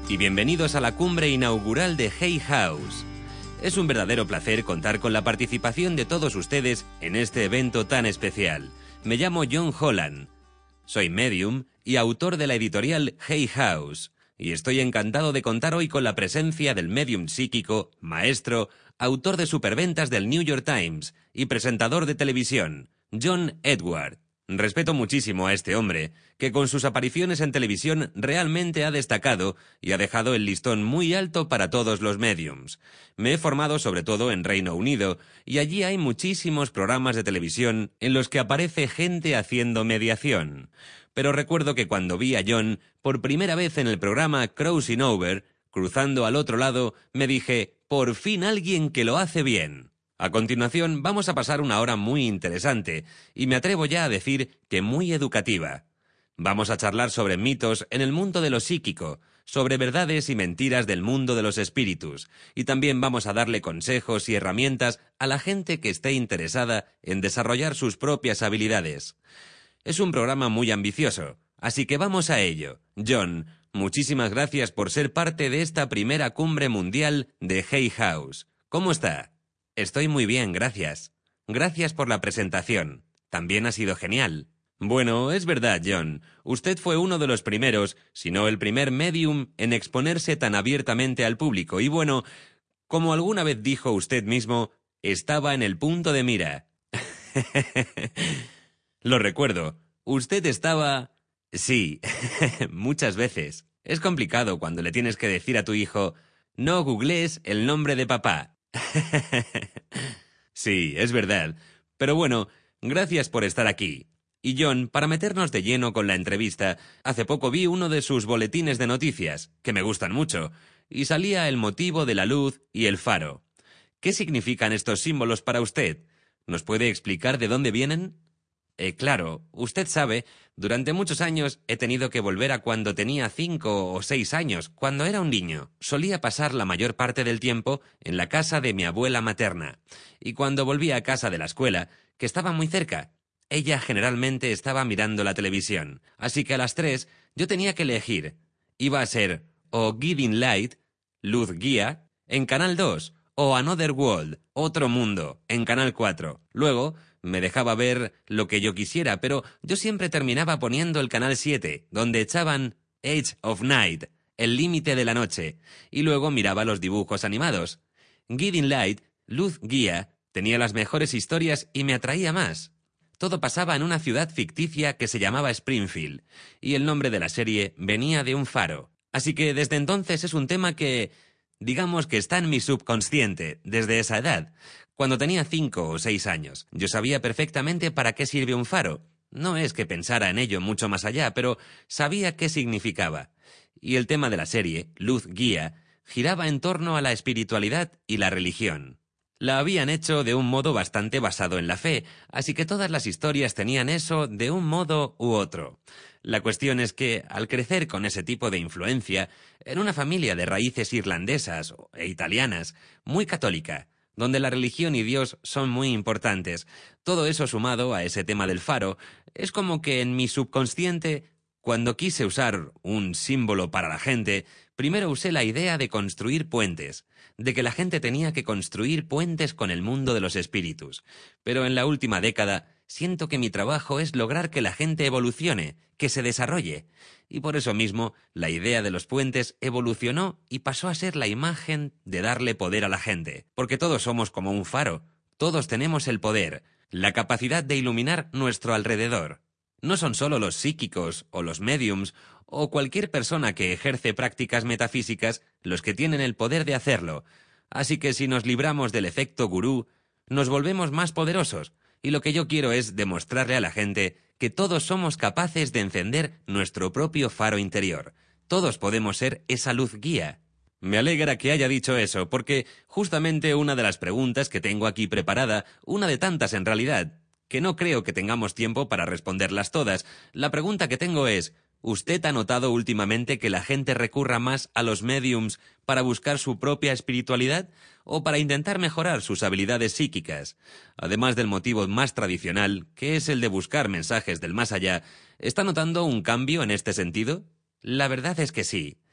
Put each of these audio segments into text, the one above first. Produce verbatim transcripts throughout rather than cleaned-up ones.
y bienvenidos a la cumbre inaugural de Hay House. Es un verdadero placer contar con la participación de todos ustedes en este evento tan especial. Me llamo John Holland, soy medium y autor de la editorial Hay House, y estoy encantado de contar hoy con la presencia del medium psíquico, maestro, autor de superventas del New York Times y presentador de televisión, John Edward. Respeto muchísimo a este hombre, que con sus apariciones en televisión realmente ha destacado y ha dejado el listón muy alto para todos los mediums. Me he formado sobre todo en Reino Unido, y allí hay muchísimos programas de televisión en los que aparece gente haciendo mediación. Pero recuerdo que cuando vi a John por primera vez en el programa Crossing Over, cruzando al otro lado, me dije, por fin alguien que lo hace bien. A continuación vamos a pasar una hora muy interesante, y me atrevo ya a decir que muy educativa. Vamos a charlar sobre mitos en el mundo de lo psíquico, sobre verdades y mentiras del mundo de los espíritus, y también vamos a darle consejos y herramientas a la gente que esté interesada en desarrollar sus propias habilidades. Es un programa muy ambicioso, así que vamos a ello. John, muchísimas gracias por ser parte de esta primera cumbre mundial de Hay House. ¿Cómo está? Estoy muy bien, gracias. Gracias por la presentación. También ha sido genial. Bueno, es verdad, John. Usted fue uno de los primeros, si no el primer medium, en exponerse tan abiertamente al público. Y bueno, como alguna vez dijo usted mismo, estaba en el punto de mira. Lo recuerdo. Usted estaba... Sí, muchas veces. Es complicado cuando le tienes que decir a tu hijo, no googlees el nombre de papá. Sí, es verdad. Pero bueno, gracias por estar aquí. Y John, para meternos de lleno con la entrevista, hace poco vi uno de sus boletines de noticias, que me gustan mucho, y salía el motivo de la luz y el faro. ¿Qué significan estos símbolos para usted? ¿Nos puede explicar de dónde vienen? Eh, claro, usted sabe, durante muchos años he tenido que volver a cuando tenía cinco o seis años, cuando era un niño. Solía pasar la mayor parte del tiempo en la casa de mi abuela materna. Y cuando volvía a casa de la escuela, que estaba muy cerca, ella generalmente estaba mirando la televisión. Así que a las tres yo tenía que elegir. Iba a ser o Guiding Light, Luz Guía, en Canal dos, o Another World, Otro Mundo, en Canal cuatro. Luego me dejaba ver lo que yo quisiera, pero yo siempre terminaba poniendo el Canal siete, donde echaban Edge of Night, el límite de la noche, y luego miraba los dibujos animados. Guiding Light, Luz Guía, tenía las mejores historias y me atraía más. Todo pasaba en una ciudad ficticia que se llamaba Springfield, y el nombre de la serie venía de un faro. Así que desde entonces es un tema que, digamos que está en mi subconsciente, desde esa edad. Cuando tenía cinco o seis años, yo sabía perfectamente para qué sirve un faro. No es que pensara en ello mucho más allá, pero sabía qué significaba. Y el tema de la serie, Luz Guía, giraba en torno a la espiritualidad y la religión. La habían hecho de un modo bastante basado en la fe, así que todas las historias tenían eso de un modo u otro. La cuestión es que, al crecer con ese tipo de influencia, en una familia de raíces irlandesas e italianas, muy católica, donde la religión y Dios son muy importantes, todo eso sumado a ese tema del faro, es como que en mi subconsciente, cuando quise usar un símbolo para la gente, primero usé la idea de construir puentes, de que la gente tenía que construir puentes con el mundo de los espíritus. Pero en la última década siento que mi trabajo es lograr que la gente evolucione, que se desarrolle. Y por eso mismo, la idea de los puentes evolucionó y pasó a ser la imagen de darle poder a la gente. Porque todos somos como un faro, todos tenemos el poder, la capacidad de iluminar nuestro alrededor. No son solo los psíquicos o los mediums o cualquier persona que ejerce prácticas metafísicas los que tienen el poder de hacerlo. Así que si nos libramos del efecto gurú, nos volvemos más poderosos. Y lo que yo quiero es demostrarle a la gente que todos somos capaces de encender nuestro propio faro interior. Todos podemos ser esa luz guía. Me alegra que haya dicho eso, porque justamente una de las preguntas que tengo aquí preparada, una de tantas en realidad, que no creo que tengamos tiempo para responderlas todas, la pregunta que tengo es, ¿usted ha notado últimamente que la gente recurra más a los mediums para buscar su propia espiritualidad o para intentar mejorar sus habilidades psíquicas? Además del motivo más tradicional, que es el de buscar mensajes del más allá, ¿está notando un cambio en este sentido? La verdad es que sí.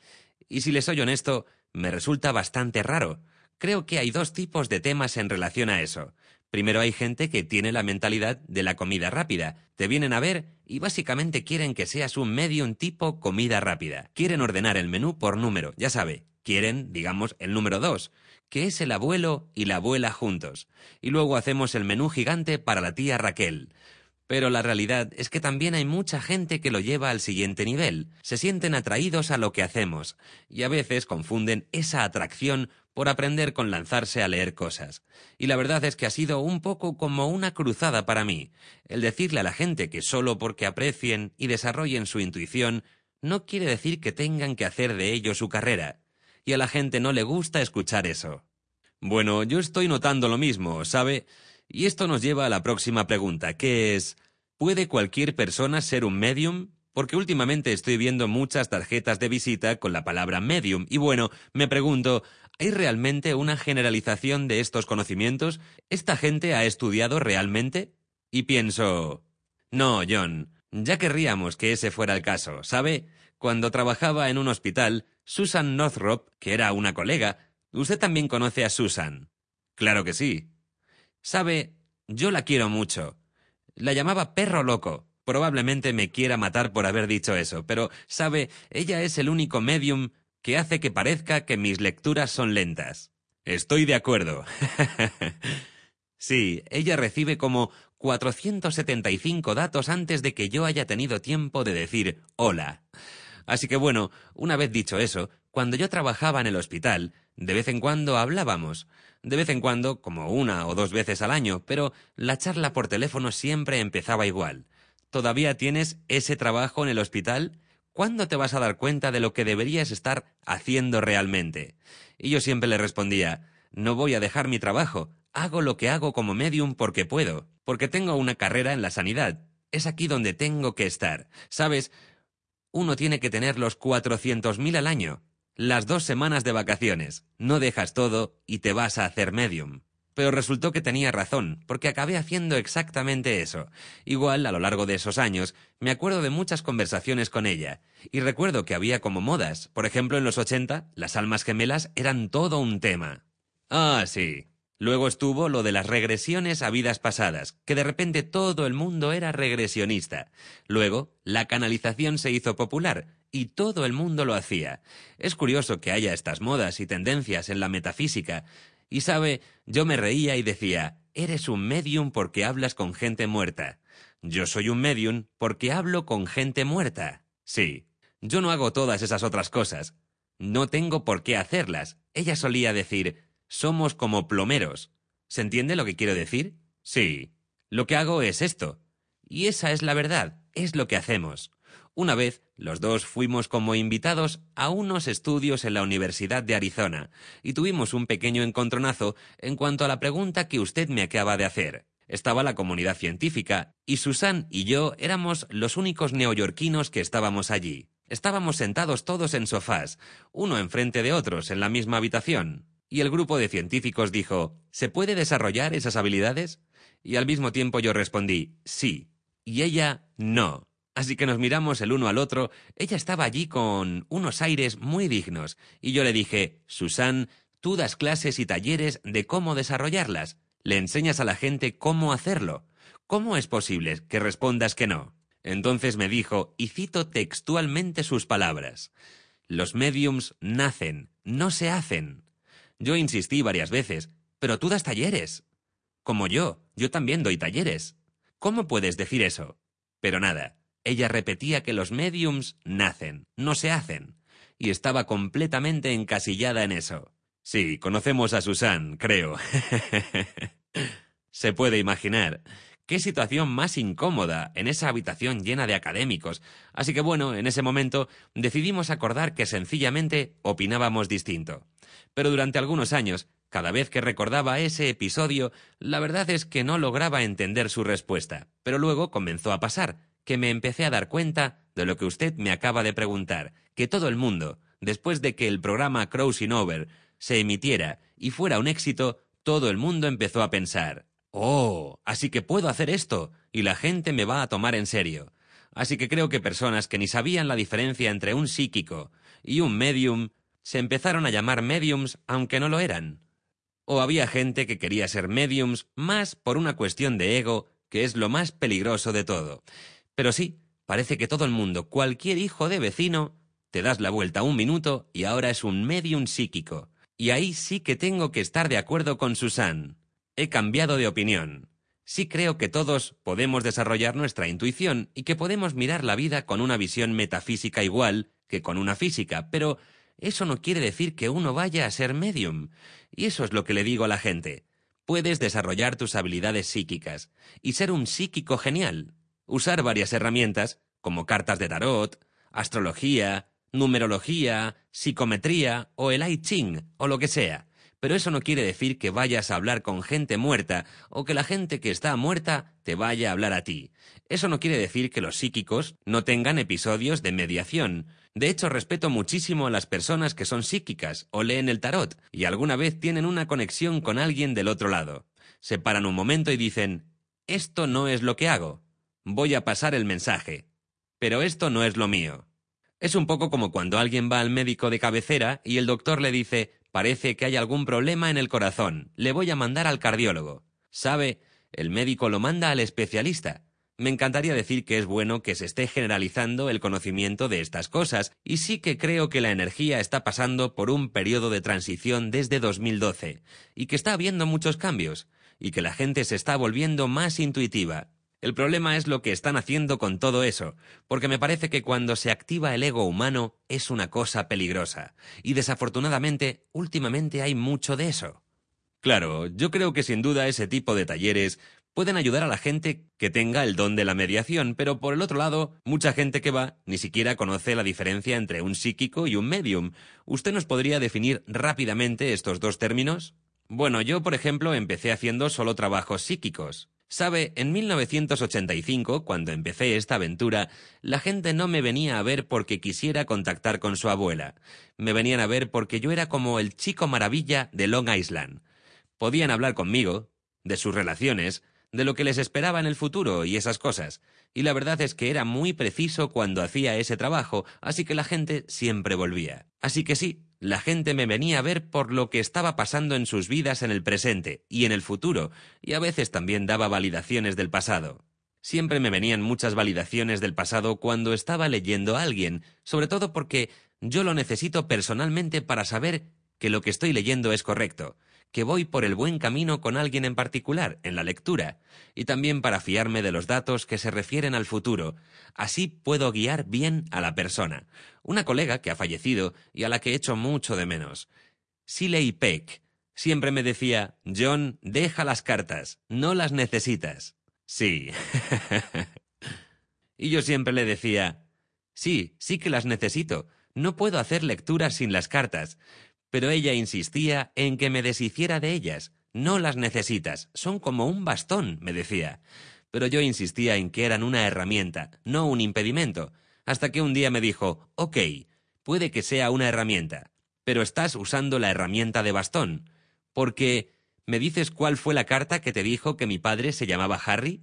Y si les soy honesto, me resulta bastante raro. Creo que hay dos tipos de temas en relación a eso. Primero, hay gente que tiene la mentalidad de la comida rápida. Te vienen a ver y básicamente quieren que seas un medium tipo comida rápida. Quieren ordenar el menú por número, ya sabe. Quieren, digamos, el número dos, que es el abuelo y la abuela juntos. Y luego hacemos el menú gigante para la tía Raquel. Pero la realidad es que también hay mucha gente que lo lleva al siguiente nivel. Se sienten atraídos a lo que hacemos. Y a veces confunden esa atracción por aprender con lanzarse a leer cosas. Y la verdad es que ha sido un poco como una cruzada para mí, el decirle a la gente que solo porque aprecien y desarrollen su intuición, no quiere decir que tengan que hacer de ello su carrera. Y a la gente no le gusta escuchar eso. Bueno, yo estoy notando lo mismo, ¿sabe? Y esto nos lleva a la próxima pregunta, que es, ¿puede cualquier persona ser un medium? Porque últimamente estoy viendo muchas tarjetas de visita con la palabra medium, y bueno, me pregunto, ¿hay realmente una generalización de estos conocimientos? ¿Esta gente ha estudiado realmente? Y pienso, no, John, ya querríamos que ese fuera el caso, ¿sabe? Cuando trabajaba en un hospital, Susan Northrop, que era una colega, ¿usted también conoce a Susan? Claro que sí. Sabe, yo la quiero mucho. La llamaba perro loco. Probablemente me quiera matar por haber dicho eso, pero, sabe, ella es el único medium que hace que parezca que mis lecturas son lentas. Estoy de acuerdo. Sí, ella recibe como cuatrocientos setenta y cinco datos antes de que yo haya tenido tiempo de decir hola. Así que bueno, una vez dicho eso, cuando yo trabajaba en el hospital, de vez en cuando hablábamos. De vez en cuando, como una o dos veces al año, pero la charla por teléfono siempre empezaba igual. ¿Todavía tienes ese trabajo en el hospital? ¿Cuándo te vas a dar cuenta de lo que deberías estar haciendo realmente? Y yo siempre le respondía, no voy a dejar mi trabajo, hago lo que hago como medium porque puedo, porque tengo una carrera en la sanidad. Es aquí donde tengo que estar. ¿Sabes? Uno tiene que tener los cuatrocientos mil al año. Las dos semanas de vacaciones. No dejas todo y te vas a hacer medium. Pero resultó que tenía razón, porque acabé haciendo exactamente eso. Igual, a lo largo de esos años, me acuerdo de muchas conversaciones con ella. Y recuerdo que había como modas. Por ejemplo, en los ochenta, las almas gemelas eran todo un tema. Ah, sí. Luego estuvo lo de las regresiones a vidas pasadas, que de repente todo el mundo era regresionista. Luego, la canalización se hizo popular, y todo el mundo lo hacía. Es curioso que haya estas modas y tendencias en la metafísica. Y sabe, yo me reía y decía, eres un medium porque hablas con gente muerta. Yo soy un medium porque hablo con gente muerta. Sí, yo no hago todas esas otras cosas. No tengo por qué hacerlas. Ella solía decir, somos como plomeros. ¿Se entiende lo que quiero decir? Sí. Lo que hago es esto. Y esa es la verdad, es lo que hacemos. Una vez, los dos fuimos como invitados a unos estudios en la Universidad de Arizona y tuvimos un pequeño encontronazo en cuanto a la pregunta que usted me acaba de hacer. Estaba la comunidad científica y Susan y yo éramos los únicos neoyorquinos que estábamos allí. Estábamos sentados todos en sofás, uno enfrente de otros en la misma habitación. Y el grupo de científicos dijo, ¿se puede desarrollar esas habilidades? Y al mismo tiempo yo respondí, sí. Y ella, no. Así que nos miramos el uno al otro. Ella estaba allí con unos aires muy dignos. Y yo le dije, Susan, tú das clases y talleres de cómo desarrollarlas. Le enseñas a la gente cómo hacerlo. ¿Cómo es posible que respondas que no? Entonces me dijo, y cito textualmente sus palabras, los mediums nacen, no se hacen. Yo insistí varias veces, pero tú das talleres. Como yo, yo también doy talleres. ¿Cómo puedes decir eso? Pero nada, ella repetía que los mediums nacen, no se hacen. Y estaba completamente encasillada en eso. Sí, conocemos a Susan, creo. Se puede imaginar. Qué situación más incómoda en esa habitación llena de académicos. Así que bueno, en ese momento decidimos acordar que sencillamente opinábamos distinto. Pero durante algunos años, cada vez que recordaba ese episodio, la verdad es que no lograba entender su respuesta. Pero luego comenzó a pasar, que me empecé a dar cuenta de lo que usted me acaba de preguntar, que todo el mundo, después de que el programa Crossing Over se emitiera y fuera un éxito, todo el mundo empezó a pensar, ¡oh! Así que puedo hacer esto, y la gente me va a tomar en serio. Así que creo que personas que ni sabían la diferencia entre un psíquico y un medium se empezaron a llamar mediums aunque no lo eran. O había gente que quería ser mediums más por una cuestión de ego, que es lo más peligroso de todo. Pero sí, parece que todo el mundo, cualquier hijo de vecino, te das la vuelta un minuto y ahora es un medium psíquico. Y ahí sí que tengo que estar de acuerdo con Susan. He cambiado de opinión. Sí creo que todos podemos desarrollar nuestra intuición y que podemos mirar la vida con una visión metafísica igual que con una física, pero eso no quiere decir que uno vaya a ser medium. Y eso es lo que le digo a la gente. Puedes desarrollar tus habilidades psíquicas y ser un psíquico genial. Usar varias herramientas, como cartas de tarot, astrología, numerología, psicometría o el I Ching o lo que sea. Pero eso no quiere decir que vayas a hablar con gente muerta o que la gente que está muerta te vaya a hablar a ti. Eso no quiere decir que los psíquicos no tengan episodios de mediación. De hecho, respeto muchísimo a las personas que son psíquicas o leen el tarot y alguna vez tienen una conexión con alguien del otro lado. Se paran un momento y dicen, esto no es lo que hago. Voy a pasar el mensaje. Pero esto no es lo mío. Es un poco como cuando alguien va al médico de cabecera y el doctor le dice, parece que hay algún problema en el corazón, le voy a mandar al cardiólogo. ¿Sabe? El médico lo manda al especialista. Me encantaría decir que es bueno que se esté generalizando el conocimiento de estas cosas, y sí que creo que la energía está pasando por un periodo de transición desde dos mil doce, y que está habiendo muchos cambios, y que la gente se está volviendo más intuitiva. El problema es lo que están haciendo con todo eso, porque me parece que cuando se activa el ego humano es una cosa peligrosa, y desafortunadamente últimamente hay mucho de eso. Claro, yo creo que sin duda ese tipo de talleres pueden ayudar a la gente que tenga el don de la mediación, pero por el otro lado, mucha gente que va ni siquiera conoce la diferencia entre un psíquico y un medium. ¿Usted nos podría definir rápidamente estos dos términos? Bueno, yo, por ejemplo, empecé haciendo solo trabajos psíquicos. Sabe, en mil novecientos ochenta y cinco, cuando empecé esta aventura, la gente no me venía a ver porque quisiera contactar con su abuela. Me venían a ver porque yo era como el chico maravilla de Long Island. Podían hablar conmigo, de sus relaciones, de lo que les esperaba en el futuro y esas cosas. Y la verdad es que era muy preciso cuando hacía ese trabajo, así que la gente siempre volvía. Así que sí, la gente me venía a ver por lo que estaba pasando en sus vidas en el presente y en el futuro, y a veces también daba validaciones del pasado. Siempre me venían muchas validaciones del pasado cuando estaba leyendo a alguien, sobre todo porque yo lo necesito personalmente para saber que lo que estoy leyendo es correcto, que voy por el buen camino con alguien en particular en la lectura, y también para fiarme de los datos que se refieren al futuro. Así puedo guiar bien a la persona. Una colega que ha fallecido y a la que echo mucho de menos, Siley Peck, siempre me decía, John, deja las cartas, no las necesitas. Sí. Y yo siempre le decía, sí, sí que las necesito, no puedo hacer lecturas sin las cartas. Pero ella insistía en que me deshiciera de ellas. No las necesitas, son como un bastón, me decía. Pero yo insistía en que eran una herramienta, no un impedimento, hasta que un día me dijo, ok, puede que sea una herramienta, pero estás usando la herramienta de bastón, porque ¿me dices cuál fue la carta que te dijo que mi padre se llamaba Harry?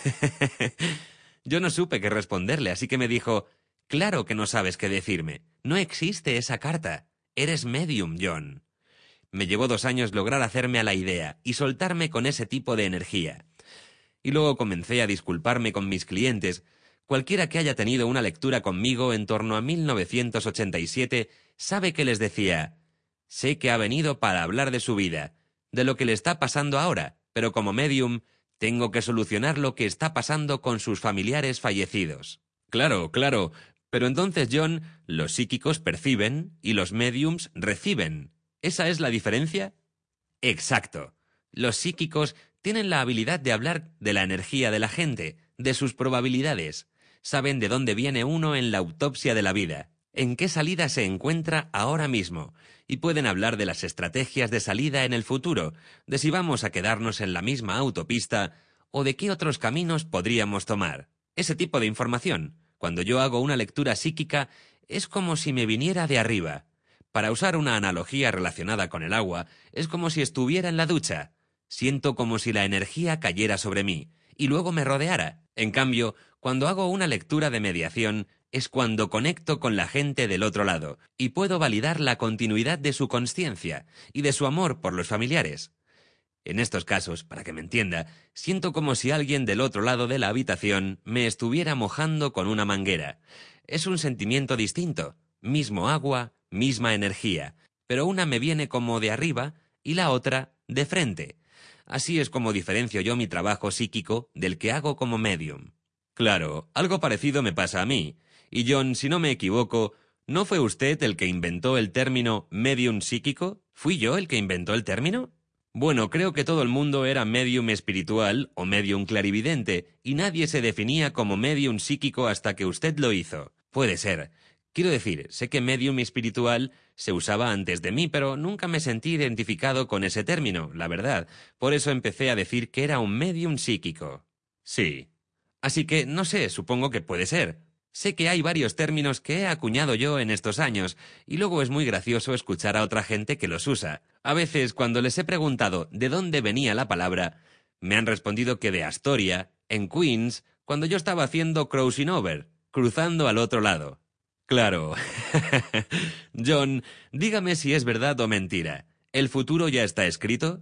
Yo no supe qué responderle, así que me dijo, claro que no sabes qué decirme, no existe esa carta. Eres medium, John. Me llevó dos años lograr hacerme a la idea y soltarme con ese tipo de energía. Y luego comencé a disculparme con mis clientes. Cualquiera que haya tenido una lectura conmigo en torno a mil novecientos ochenta y siete sabe que les decía, sé que ha venido para hablar de su vida, de lo que le está pasando ahora, pero como medium tengo que solucionar lo que está pasando con sus familiares fallecidos. Claro, claro. Pero entonces, John, los psíquicos perciben y los mediums reciben. ¿Esa es la diferencia? Exacto. Los psíquicos tienen la habilidad de hablar de la energía de la gente, de sus probabilidades. Saben de dónde viene uno en la autopsia de la vida, en qué salida se encuentra ahora mismo, y pueden hablar de las estrategias de salida en el futuro, de si vamos a quedarnos en la misma autopista o de qué otros caminos podríamos tomar. Ese tipo de información. Cuando yo hago una lectura psíquica, es como si me viniera de arriba. Para usar una analogía relacionada con el agua, es como si estuviera en la ducha. Siento como si la energía cayera sobre mí, y luego me rodeara. En cambio, cuando hago una lectura de mediación, es cuando conecto con la gente del otro lado y puedo validar la continuidad de su consciencia y de su amor por los familiares. En estos casos, para que me entienda, siento como si alguien del otro lado de la habitación me estuviera mojando con una manguera. Es un sentimiento distinto, mismo agua, misma energía, pero una me viene como de arriba y la otra de frente. Así es como diferencio yo mi trabajo psíquico del que hago como medium. Claro, algo parecido me pasa a mí. Y John, si no me equivoco, ¿no fue usted el que inventó el término medium psíquico? ¿Fui yo el que inventó el término? Bueno, creo que todo el mundo era medium espiritual o medium clarividente, y nadie se definía como medium psíquico hasta que usted lo hizo. Puede ser. Quiero decir, sé que medium espiritual se usaba antes de mí, pero nunca me sentí identificado con ese término, la verdad. Por eso empecé a decir que era un medium psíquico. Sí. Así que, no sé, supongo que puede ser. Sé que hay varios términos que he acuñado yo en estos años, y luego es muy gracioso escuchar a otra gente que los usa. A veces, cuando les he preguntado de dónde venía la palabra, me han respondido que de Astoria, en Queens, cuando yo estaba haciendo crossing over, cruzando al otro lado. Claro. John, dígame si es verdad o mentira. ¿El futuro ya está escrito?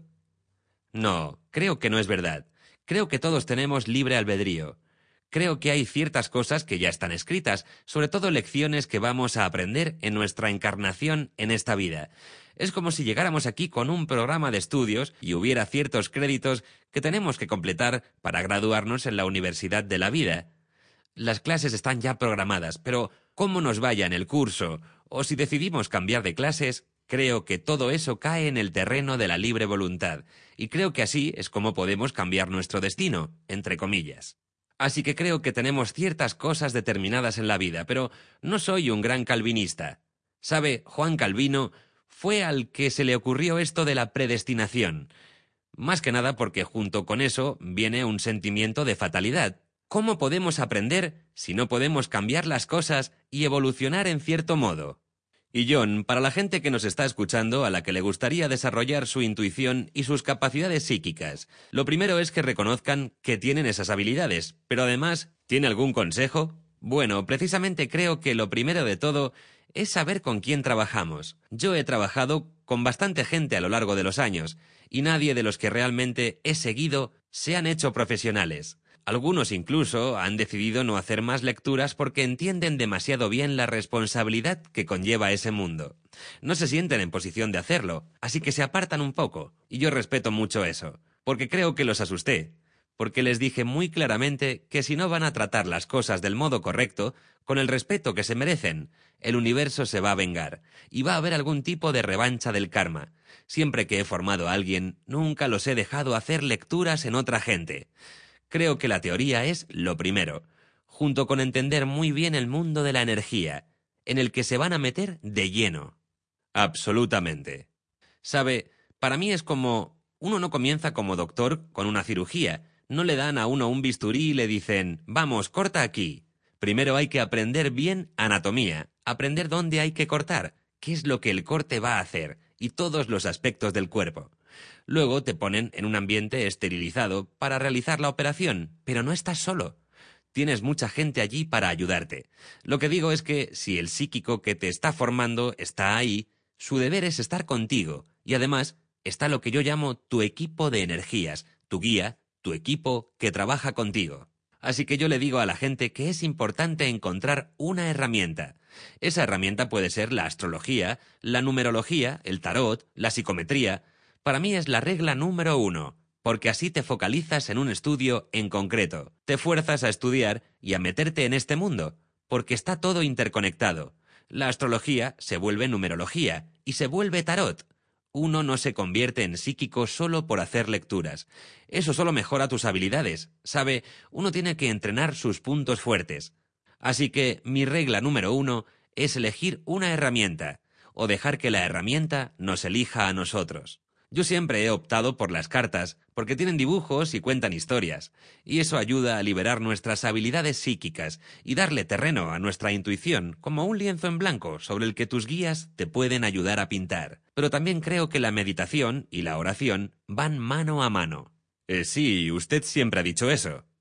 No, creo que no es verdad. Creo que todos tenemos libre albedrío. Creo que hay ciertas cosas que ya están escritas, sobre todo lecciones que vamos a aprender en nuestra encarnación en esta vida. Es como si llegáramos aquí con un programa de estudios y hubiera ciertos créditos que tenemos que completar para graduarnos en la universidad de la vida. Las clases están ya programadas, pero cómo nos vaya en el curso, o si decidimos cambiar de clases, creo que todo eso cae en el terreno de la libre voluntad, y creo que así es como podemos cambiar nuestro destino, entre comillas. Así que creo que tenemos ciertas cosas determinadas en la vida, pero no soy un gran calvinista. ¿Sabe? Juan Calvino fue al que se le ocurrió esto de la predestinación. Más que nada porque junto con eso viene un sentimiento de fatalidad. ¿Cómo podemos aprender si no podemos cambiar las cosas y evolucionar en cierto modo? Y John, para la gente que nos está escuchando, a la que le gustaría desarrollar su intuición y sus capacidades psíquicas, lo primero es que reconozcan que tienen esas habilidades, pero además, ¿tiene algún consejo? Bueno, precisamente creo que lo primero de todo es saber con quién trabajamos. Yo he trabajado con bastante gente a lo largo de los años, y nadie de los que realmente he seguido se han hecho profesionales. Algunos incluso han decidido no hacer más lecturas porque entienden demasiado bien la responsabilidad que conlleva ese mundo. No se sienten en posición de hacerlo, así que se apartan un poco, y yo respeto mucho eso, porque creo que los asusté, porque les dije muy claramente que si no van a tratar las cosas del modo correcto, con el respeto que se merecen, el universo se va a vengar, y va a haber algún tipo de revancha del karma. Siempre que he formado a alguien, nunca los he dejado hacer lecturas en otra gente. Creo que la teoría es lo primero, junto con entender muy bien el mundo de la energía, en el que se van a meter de lleno. Absolutamente. Sabe, para mí es como... Uno no comienza como doctor con una cirugía. No le dan a uno un bisturí y le dicen, vamos, corta aquí. Primero hay que aprender bien anatomía, aprender dónde hay que cortar, qué es lo que el corte va a hacer, y todos los aspectos del cuerpo. Luego te ponen en un ambiente esterilizado para realizar la operación, pero no estás solo. Tienes mucha gente allí para ayudarte. Lo que digo es que si el psíquico que te está formando está ahí, su deber es estar contigo, y además está lo que yo llamo tu equipo de energías, tu guía, tu equipo que trabaja contigo. Así que yo le digo a la gente que es importante encontrar una herramienta. Esa herramienta puede ser la astrología, la numerología, el tarot, la psicometría. Para mí es la regla número uno, porque así te focalizas en un estudio en concreto. Te fuerzas a estudiar y a meterte en este mundo, porque está todo interconectado. La astrología se vuelve numerología y se vuelve tarot. Uno no se convierte en psíquico solo por hacer lecturas. Eso solo mejora tus habilidades. Sabe, uno tiene que entrenar sus puntos fuertes. Así que mi regla número uno es elegir una herramienta, o dejar que la herramienta nos elija a nosotros. Yo siempre he optado por las cartas, porque tienen dibujos y cuentan historias, y eso ayuda a liberar nuestras habilidades psíquicas y darle terreno a nuestra intuición, como un lienzo en blanco sobre el que tus guías te pueden ayudar a pintar. Pero también creo que la meditación y la oración van mano a mano. Eh, sí, usted siempre ha dicho eso.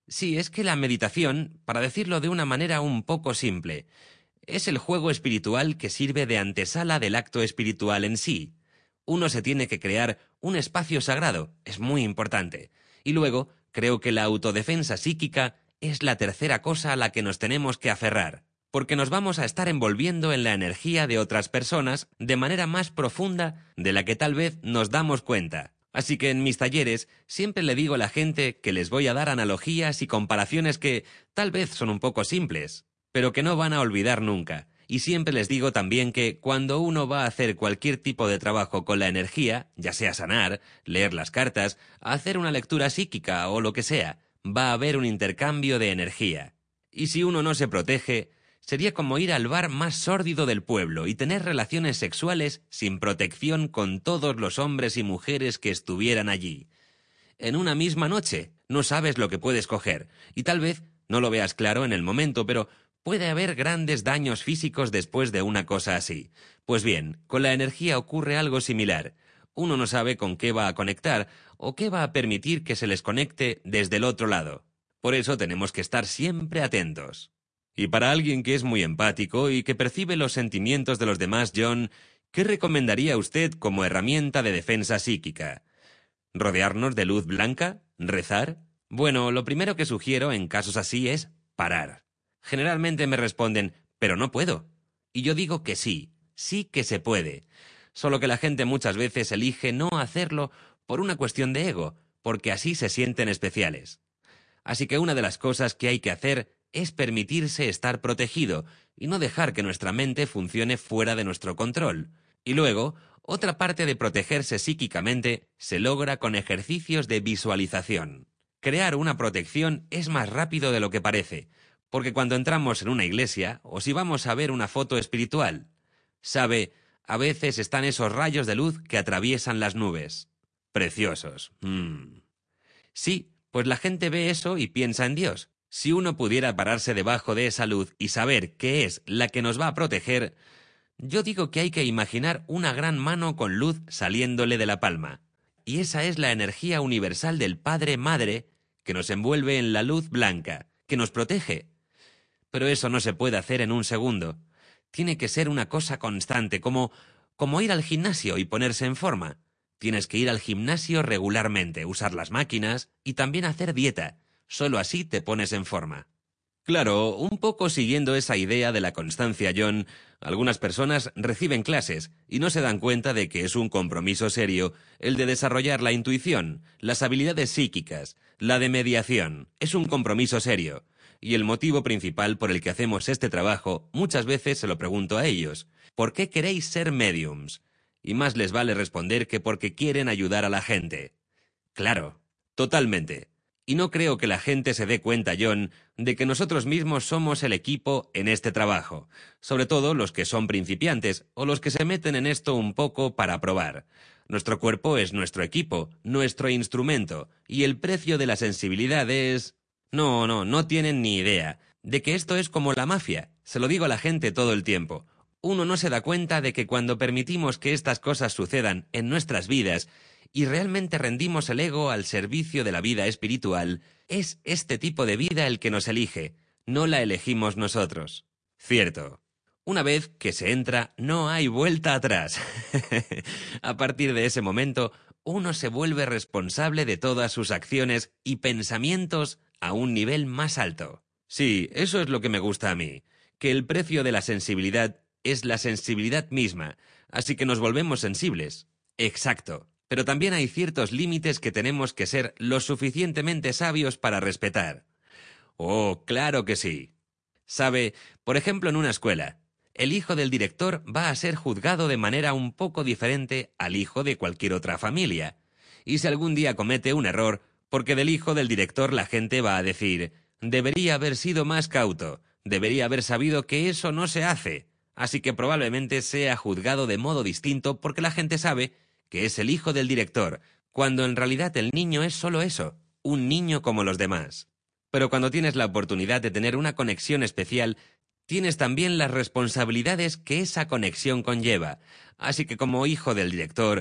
Sí, es que la meditación, para decirlo de una manera un poco simple, es el juego espiritual que sirve de antesala del acto espiritual en sí. Uno se tiene que crear un espacio sagrado, es muy importante. Y luego, creo que la autodefensa psíquica es la tercera cosa a la que nos tenemos que aferrar, porque nos vamos a estar envolviendo en la energía de otras personas de manera más profunda de la que tal vez nos damos cuenta. Así que en mis talleres siempre le digo a la gente que les voy a dar analogías y comparaciones que tal vez son un poco simples, pero que no van a olvidar nunca. Y siempre les digo también que cuando uno va a hacer cualquier tipo de trabajo con la energía, ya sea sanar, leer las cartas, hacer una lectura psíquica o lo que sea, va a haber un intercambio de energía. Y si uno no se protege, sería como ir al bar más sórdido del pueblo y tener relaciones sexuales sin protección con todos los hombres y mujeres que estuvieran allí. En una misma noche, no sabes lo que puedes coger, y tal vez no lo veas claro en el momento, pero puede haber grandes daños físicos después de una cosa así. Pues bien, con la energía ocurre algo similar. Uno no sabe con qué va a conectar o qué va a permitir que se les conecte desde el otro lado. Por eso tenemos que estar siempre atentos. Y para alguien que es muy empático y que percibe los sentimientos de los demás, John, ¿qué recomendaría usted como herramienta de defensa psíquica? ¿Rodearnos de luz blanca? ¿Rezar? Bueno, lo primero que sugiero en casos así es parar. Generalmente me responden, pero no puedo. Y yo digo que sí, sí que se puede. Solo que la gente muchas veces elige no hacerlo por una cuestión de ego, porque así se sienten especiales. Así que una de las cosas que hay que hacer es permitirse estar protegido y no dejar que nuestra mente funcione fuera de nuestro control. Y luego, otra parte de protegerse psíquicamente se logra con ejercicios de visualización. Crear una protección es más rápido de lo que parece, porque cuando entramos en una iglesia o si vamos a ver una foto espiritual, sabe, a veces están esos rayos de luz que atraviesan las nubes. Preciosos. Mm. Sí, pues la gente ve eso y piensa en Dios. Si uno pudiera pararse debajo de esa luz y saber qué es la que nos va a proteger, yo digo que hay que imaginar una gran mano con luz saliéndole de la palma. Y esa es la energía universal del Padre-Madre que nos envuelve en la luz blanca, que nos protege. Pero eso no se puede hacer en un segundo. Tiene que ser una cosa constante, como, como ir al gimnasio y ponerse en forma. Tienes que ir al gimnasio regularmente, usar las máquinas y también hacer dieta. Solo así te pones en forma. Claro, un poco siguiendo esa idea de la constancia, John, algunas personas reciben clases y no se dan cuenta de que es un compromiso serio el de desarrollar la intuición, las habilidades psíquicas, la de mediación. Es un compromiso serio. Y el motivo principal por el que hacemos este trabajo, muchas veces se lo pregunto a ellos. ¿Por qué queréis ser mediums? Y más les vale responder que porque quieren ayudar a la gente. Claro, totalmente. Y no creo que la gente se dé cuenta, John, de que nosotros mismos somos el equipo en este trabajo, sobre todo los que son principiantes o los que se meten en esto un poco para probar. Nuestro cuerpo es nuestro equipo, nuestro instrumento, y el precio de la sensibilidad es... No, no, no tienen ni idea de que esto es como la mafia. Se lo digo a la gente todo el tiempo. Uno no se da cuenta de que cuando permitimos que estas cosas sucedan en nuestras vidas y realmente rendimos el ego al servicio de la vida espiritual, es este tipo de vida el que nos elige, no la elegimos nosotros. Cierto. Una vez que se entra, no hay vuelta atrás. A partir de ese momento, uno se vuelve responsable de todas sus acciones y pensamientos a un nivel más alto. Sí, eso es lo que me gusta a mí, que el precio de la sensibilidad es la sensibilidad misma, así que nos volvemos sensibles. Exacto. Pero también hay ciertos límites que tenemos que ser lo suficientemente sabios para respetar. Oh, claro que sí. Sabe, por ejemplo, en una escuela, el hijo del director va a ser juzgado de manera un poco diferente al hijo de cualquier otra familia. Y si algún día comete un error, porque del hijo del director la gente va a decir, debería haber sido más cauto, debería haber sabido que eso no se hace. Así que probablemente sea juzgado de modo distinto porque la gente sabe que es el hijo del director, cuando en realidad el niño es solo eso, un niño como los demás. Pero cuando tienes la oportunidad de tener una conexión especial, tienes también las responsabilidades que esa conexión conlleva. Así que como hijo del director,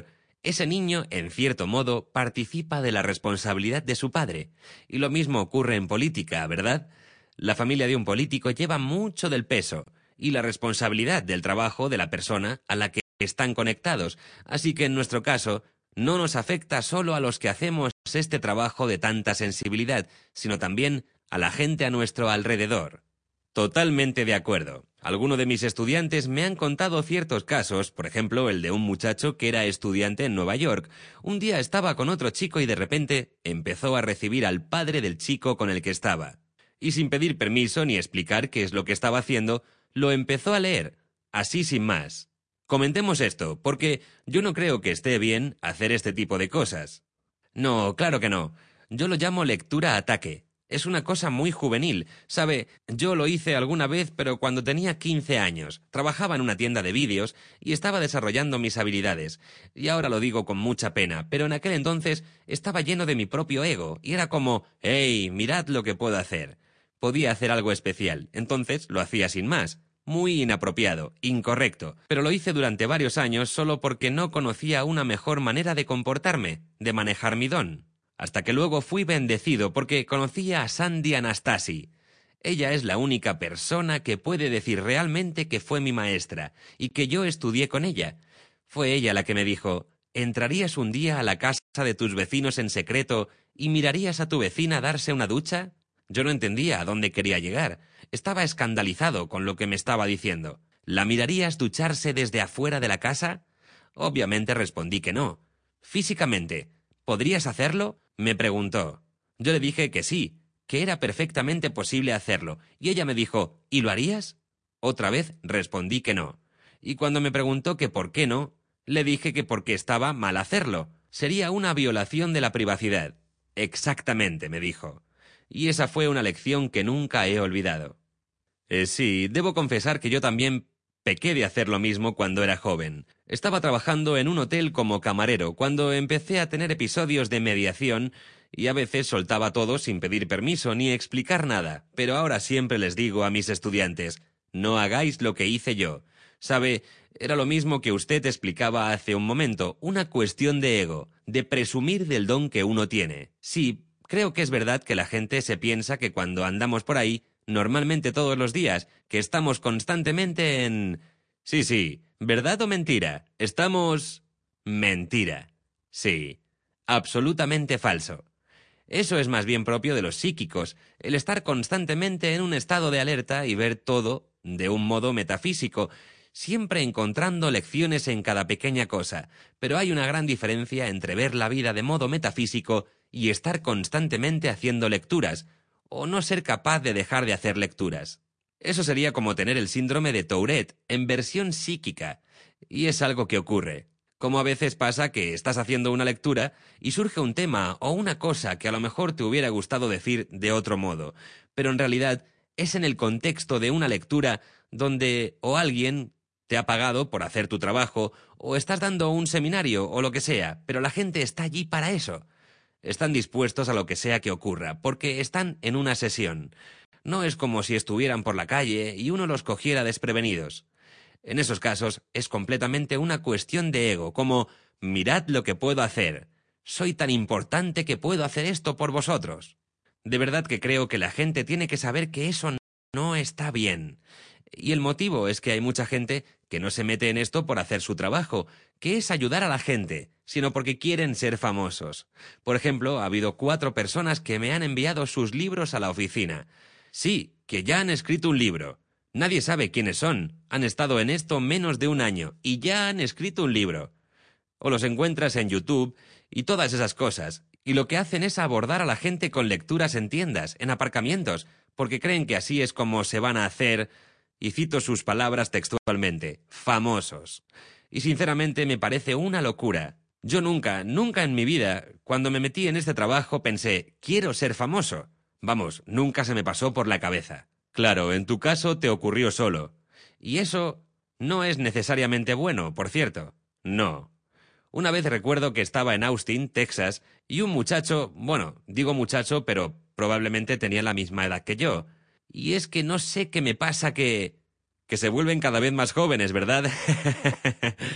ese niño, en cierto modo, participa de la responsabilidad de su padre. Y lo mismo ocurre en política, ¿verdad? La familia de un político lleva mucho del peso y la responsabilidad del trabajo de la persona a la que están conectados. Así que en nuestro caso, no nos afecta solo a los que hacemos este trabajo de tanta sensibilidad, sino también a la gente a nuestro alrededor. Totalmente de acuerdo. Algunos de mis estudiantes me han contado ciertos casos, por ejemplo, el de un muchacho que era estudiante en Nueva York. Un día estaba con otro chico y de repente empezó a recibir al padre del chico con el que estaba. Y sin pedir permiso ni explicar qué es lo que estaba haciendo, lo empezó a leer, así sin más. Comentemos esto, porque yo no creo que esté bien hacer este tipo de cosas. No, claro que no. Yo lo llamo lectura-ataque. Es una cosa muy juvenil. Sabe, yo lo hice alguna vez, pero cuando tenía quince años. Trabajaba en una tienda de vídeos y estaba desarrollando mis habilidades. Y ahora lo digo con mucha pena, pero en aquel entonces estaba lleno de mi propio ego y era como, «¡Hey, mirad lo que puedo hacer!». Podía hacer algo especial, entonces lo hacía sin más. Muy inapropiado, incorrecto, pero lo hice durante varios años solo porque no conocía una mejor manera de comportarme, de manejar mi don. Hasta que luego fui bendecido porque conocía a Sandy Anastasi. Ella es la única persona que puede decir realmente que fue mi maestra y que yo estudié con ella. Fue ella la que me dijo, ¿entrarías un día a la casa de tus vecinos en secreto y mirarías a tu vecina darse una ducha? Yo no entendía a dónde quería llegar. Estaba escandalizado con lo que me estaba diciendo. ¿La mirarías ducharse desde afuera de la casa? Obviamente respondí que no. Físicamente, ¿podrías hacerlo?, me preguntó. Yo le dije que sí, que era perfectamente posible hacerlo, y ella me dijo, ¿y lo harías? Otra vez respondí que no. Y cuando me preguntó que por qué no, le dije que porque estaba mal hacerlo. Sería una violación de la privacidad. Exactamente, me dijo. Y esa fue una lección que nunca he olvidado. Eh, sí, debo confesar que yo también pequé de hacer lo mismo cuando era joven. Estaba trabajando en un hotel como camarero cuando empecé a tener episodios de mediación y a veces soltaba todo sin pedir permiso ni explicar nada. Pero ahora siempre les digo a mis estudiantes, no hagáis lo que hice yo. Sabe, era lo mismo que usted explicaba hace un momento, una cuestión de ego, de presumir del don que uno tiene. Sí, creo que es verdad que la gente se piensa que cuando andamos por ahí, normalmente todos los días, que estamos constantemente en... Sí, sí, ¿verdad o mentira? Estamos... Mentira. Sí, absolutamente falso. Eso es más bien propio de los psíquicos, el estar constantemente en un estado de alerta y ver todo de un modo metafísico, siempre encontrando lecciones en cada pequeña cosa, pero hay una gran diferencia entre ver la vida de modo metafísico y estar constantemente haciendo lecturas, o no ser capaz de dejar de hacer lecturas. Eso sería como tener el síndrome de Tourette en versión psíquica, y es algo que ocurre. Como a veces pasa que estás haciendo una lectura y surge un tema o una cosa que a lo mejor te hubiera gustado decir de otro modo, pero en realidad es en el contexto de una lectura donde o alguien te ha pagado por hacer tu trabajo, o estás dando un seminario o lo que sea, pero la gente está allí para eso. Están dispuestos a lo que sea que ocurra, porque están en una sesión. No es como si estuvieran por la calle y uno los cogiera desprevenidos. En esos casos es completamente una cuestión de ego, como «mirad lo que puedo hacer, soy tan importante que puedo hacer esto por vosotros». De verdad que creo que la gente tiene que saber que eso no está bien. Y el motivo es que hay mucha gente que no se mete en esto por hacer su trabajo, que es ayudar a la gente, sino porque quieren ser famosos. Por ejemplo, ha habido cuatro personas que me han enviado sus libros a la oficina. Sí, que ya han escrito un libro. Nadie sabe quiénes son. Han estado en esto menos de un año y ya han escrito un libro. O los encuentras en YouTube y todas esas cosas. Y lo que hacen es abordar a la gente con lecturas en tiendas, en aparcamientos, porque creen que así es como se van a hacer... Y cito sus palabras textualmente, famosos. Y sinceramente me parece una locura. Yo nunca, nunca en mi vida, cuando me metí en este trabajo, pensé, quiero ser famoso. Vamos, nunca se me pasó por la cabeza. Claro, en tu caso te ocurrió solo. Y eso no es necesariamente bueno, por cierto. No. Una vez recuerdo que estaba en Austin, Texas, y un muchacho, bueno, digo muchacho, pero probablemente tenía la misma edad que yo. Y es que no sé qué me pasa que... que se vuelven cada vez más jóvenes, ¿verdad?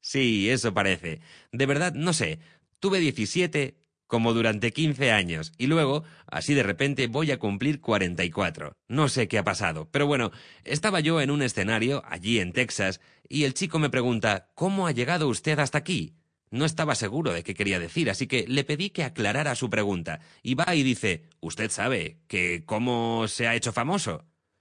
Sí, eso parece. De verdad, no sé. Tuve diecisiete como durante quince años y luego, así de repente, voy a cumplir cuarenta y cuatro. No sé qué ha pasado, pero bueno, estaba yo en un escenario, allí en Texas, y el chico me pregunta, ¿cómo ha llegado usted hasta aquí? No estaba seguro de qué quería decir, así que le pedí que aclarara su pregunta, y va y dice, ¿usted sabe que cómo se ha hecho famoso?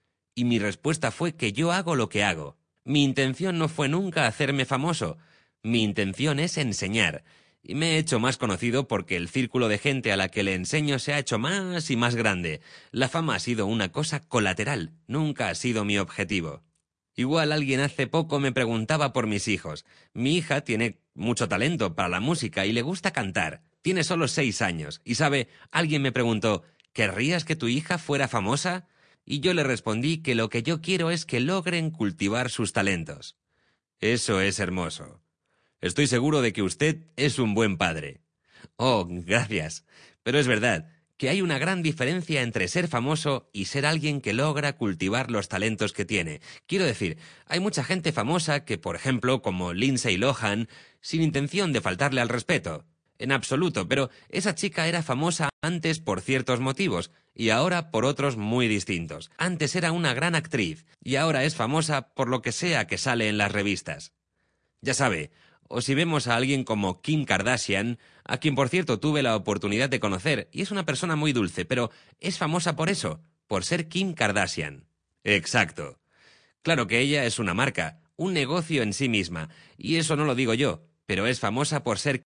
Y mi respuesta fue que yo hago lo que hago. Mi intención no fue nunca hacerme famoso. Mi intención es enseñar. Y me he hecho más conocido porque el círculo de gente a la que le enseño se ha hecho más y más grande. La fama ha sido una cosa colateral, nunca ha sido mi objetivo. Igual alguien hace poco me preguntaba por mis hijos. Mi hija tiene mucho talento para la música y le gusta cantar. Tiene solo seis años. Y sabe, alguien me preguntó, ¿querrías que tu hija fuera famosa? Y yo le respondí que lo que yo quiero es que logren cultivar sus talentos. Eso es hermoso. Estoy seguro de que usted es un buen padre. Oh, gracias. Pero es verdad que hay una gran diferencia entre ser famoso y ser alguien que logra cultivar los talentos que tiene. Quiero decir, hay mucha gente famosa que, por ejemplo, como Lindsay Lohan, sin intención de faltarle al respeto. En absoluto, pero esa chica era famosa antes por ciertos motivos y ahora por otros muy distintos. Antes era una gran actriz y ahora es famosa por lo que sea que sale en las revistas. Ya sabe, o si vemos a alguien como Kim Kardashian, a quien por cierto tuve la oportunidad de conocer, y es una persona muy dulce, pero es famosa por eso, por ser Kim Kardashian. Exacto. Claro que ella es una marca, un negocio en sí misma, y eso no lo digo yo, pero es famosa por ser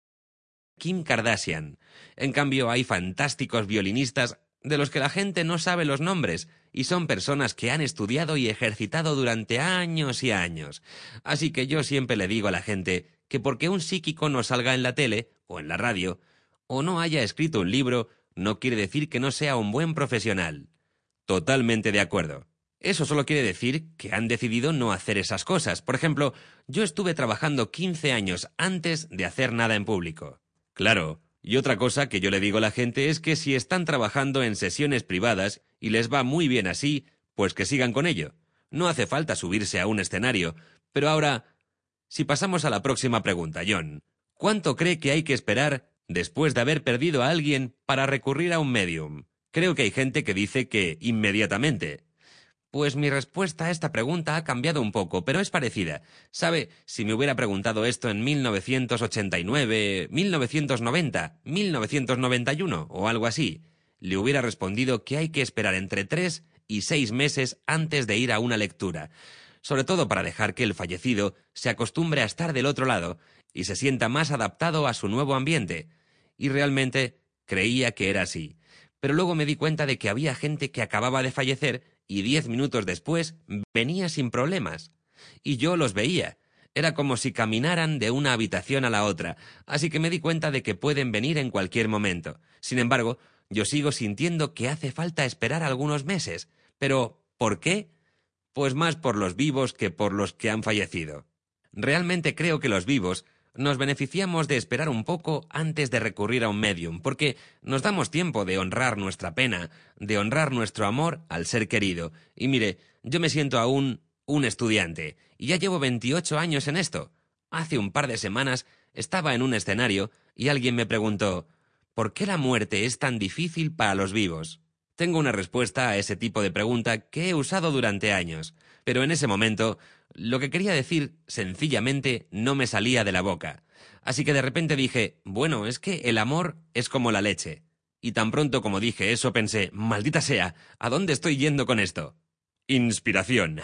Kim Kardashian. En cambio, hay fantásticos violinistas de los que la gente no sabe los nombres, y son personas que han estudiado y ejercitado durante años y años. Así que yo siempre le digo a la gente que porque un psíquico no salga en la tele, o en la radio, o no haya escrito un libro, no quiere decir que no sea un buen profesional. Totalmente de acuerdo. Eso solo quiere decir que han decidido no hacer esas cosas. Por ejemplo, yo estuve trabajando quince años antes de hacer nada en público. Claro, y otra cosa que yo le digo a la gente es que si están trabajando en sesiones privadas y les va muy bien así, pues que sigan con ello. No hace falta subirse a un escenario. Pero ahora, si pasamos a la próxima pregunta, John, ¿cuánto cree que hay que esperar después de haber perdido a alguien para recurrir a un medium? Creo que hay gente que dice que inmediatamente. Pues mi respuesta a esta pregunta ha cambiado un poco, pero es parecida. Sabe, si me hubiera preguntado esto en mil novecientos ochenta y nueve, mil novecientos noventa, mil novecientos noventa y uno o algo así, le hubiera respondido que hay que esperar entre tres y seis meses antes de ir a una lectura, sobre todo para dejar que el fallecido se acostumbre a estar del otro lado y se sienta más adaptado a su nuevo ambiente. Y realmente creía que era así. Pero luego me di cuenta de que había gente que acababa de fallecer y diez minutos después venía sin problemas. Y yo los veía. Era como si caminaran de una habitación a la otra, así que me di cuenta de que pueden venir en cualquier momento. Sin embargo, yo sigo sintiendo que hace falta esperar algunos meses. Pero, ¿por qué? Pues más por los vivos que por los que han fallecido. Realmente creo que los vivos nos beneficiamos de esperar un poco antes de recurrir a un medium, porque nos damos tiempo de honrar nuestra pena, de honrar nuestro amor al ser querido. Y mire, yo me siento aún un estudiante, y ya llevo veintiocho años en esto. Hace un par de semanas estaba en un escenario y alguien me preguntó, ¿por qué la muerte es tan difícil para los vivos? Tengo una respuesta a ese tipo de pregunta que he usado durante años, pero en ese momento lo que quería decir sencillamente no me salía de la boca. Así que de repente dije, bueno, es que el amor es como la leche. Y tan pronto como dije eso pensé, maldita sea, ¿a dónde estoy yendo con esto? Inspiración.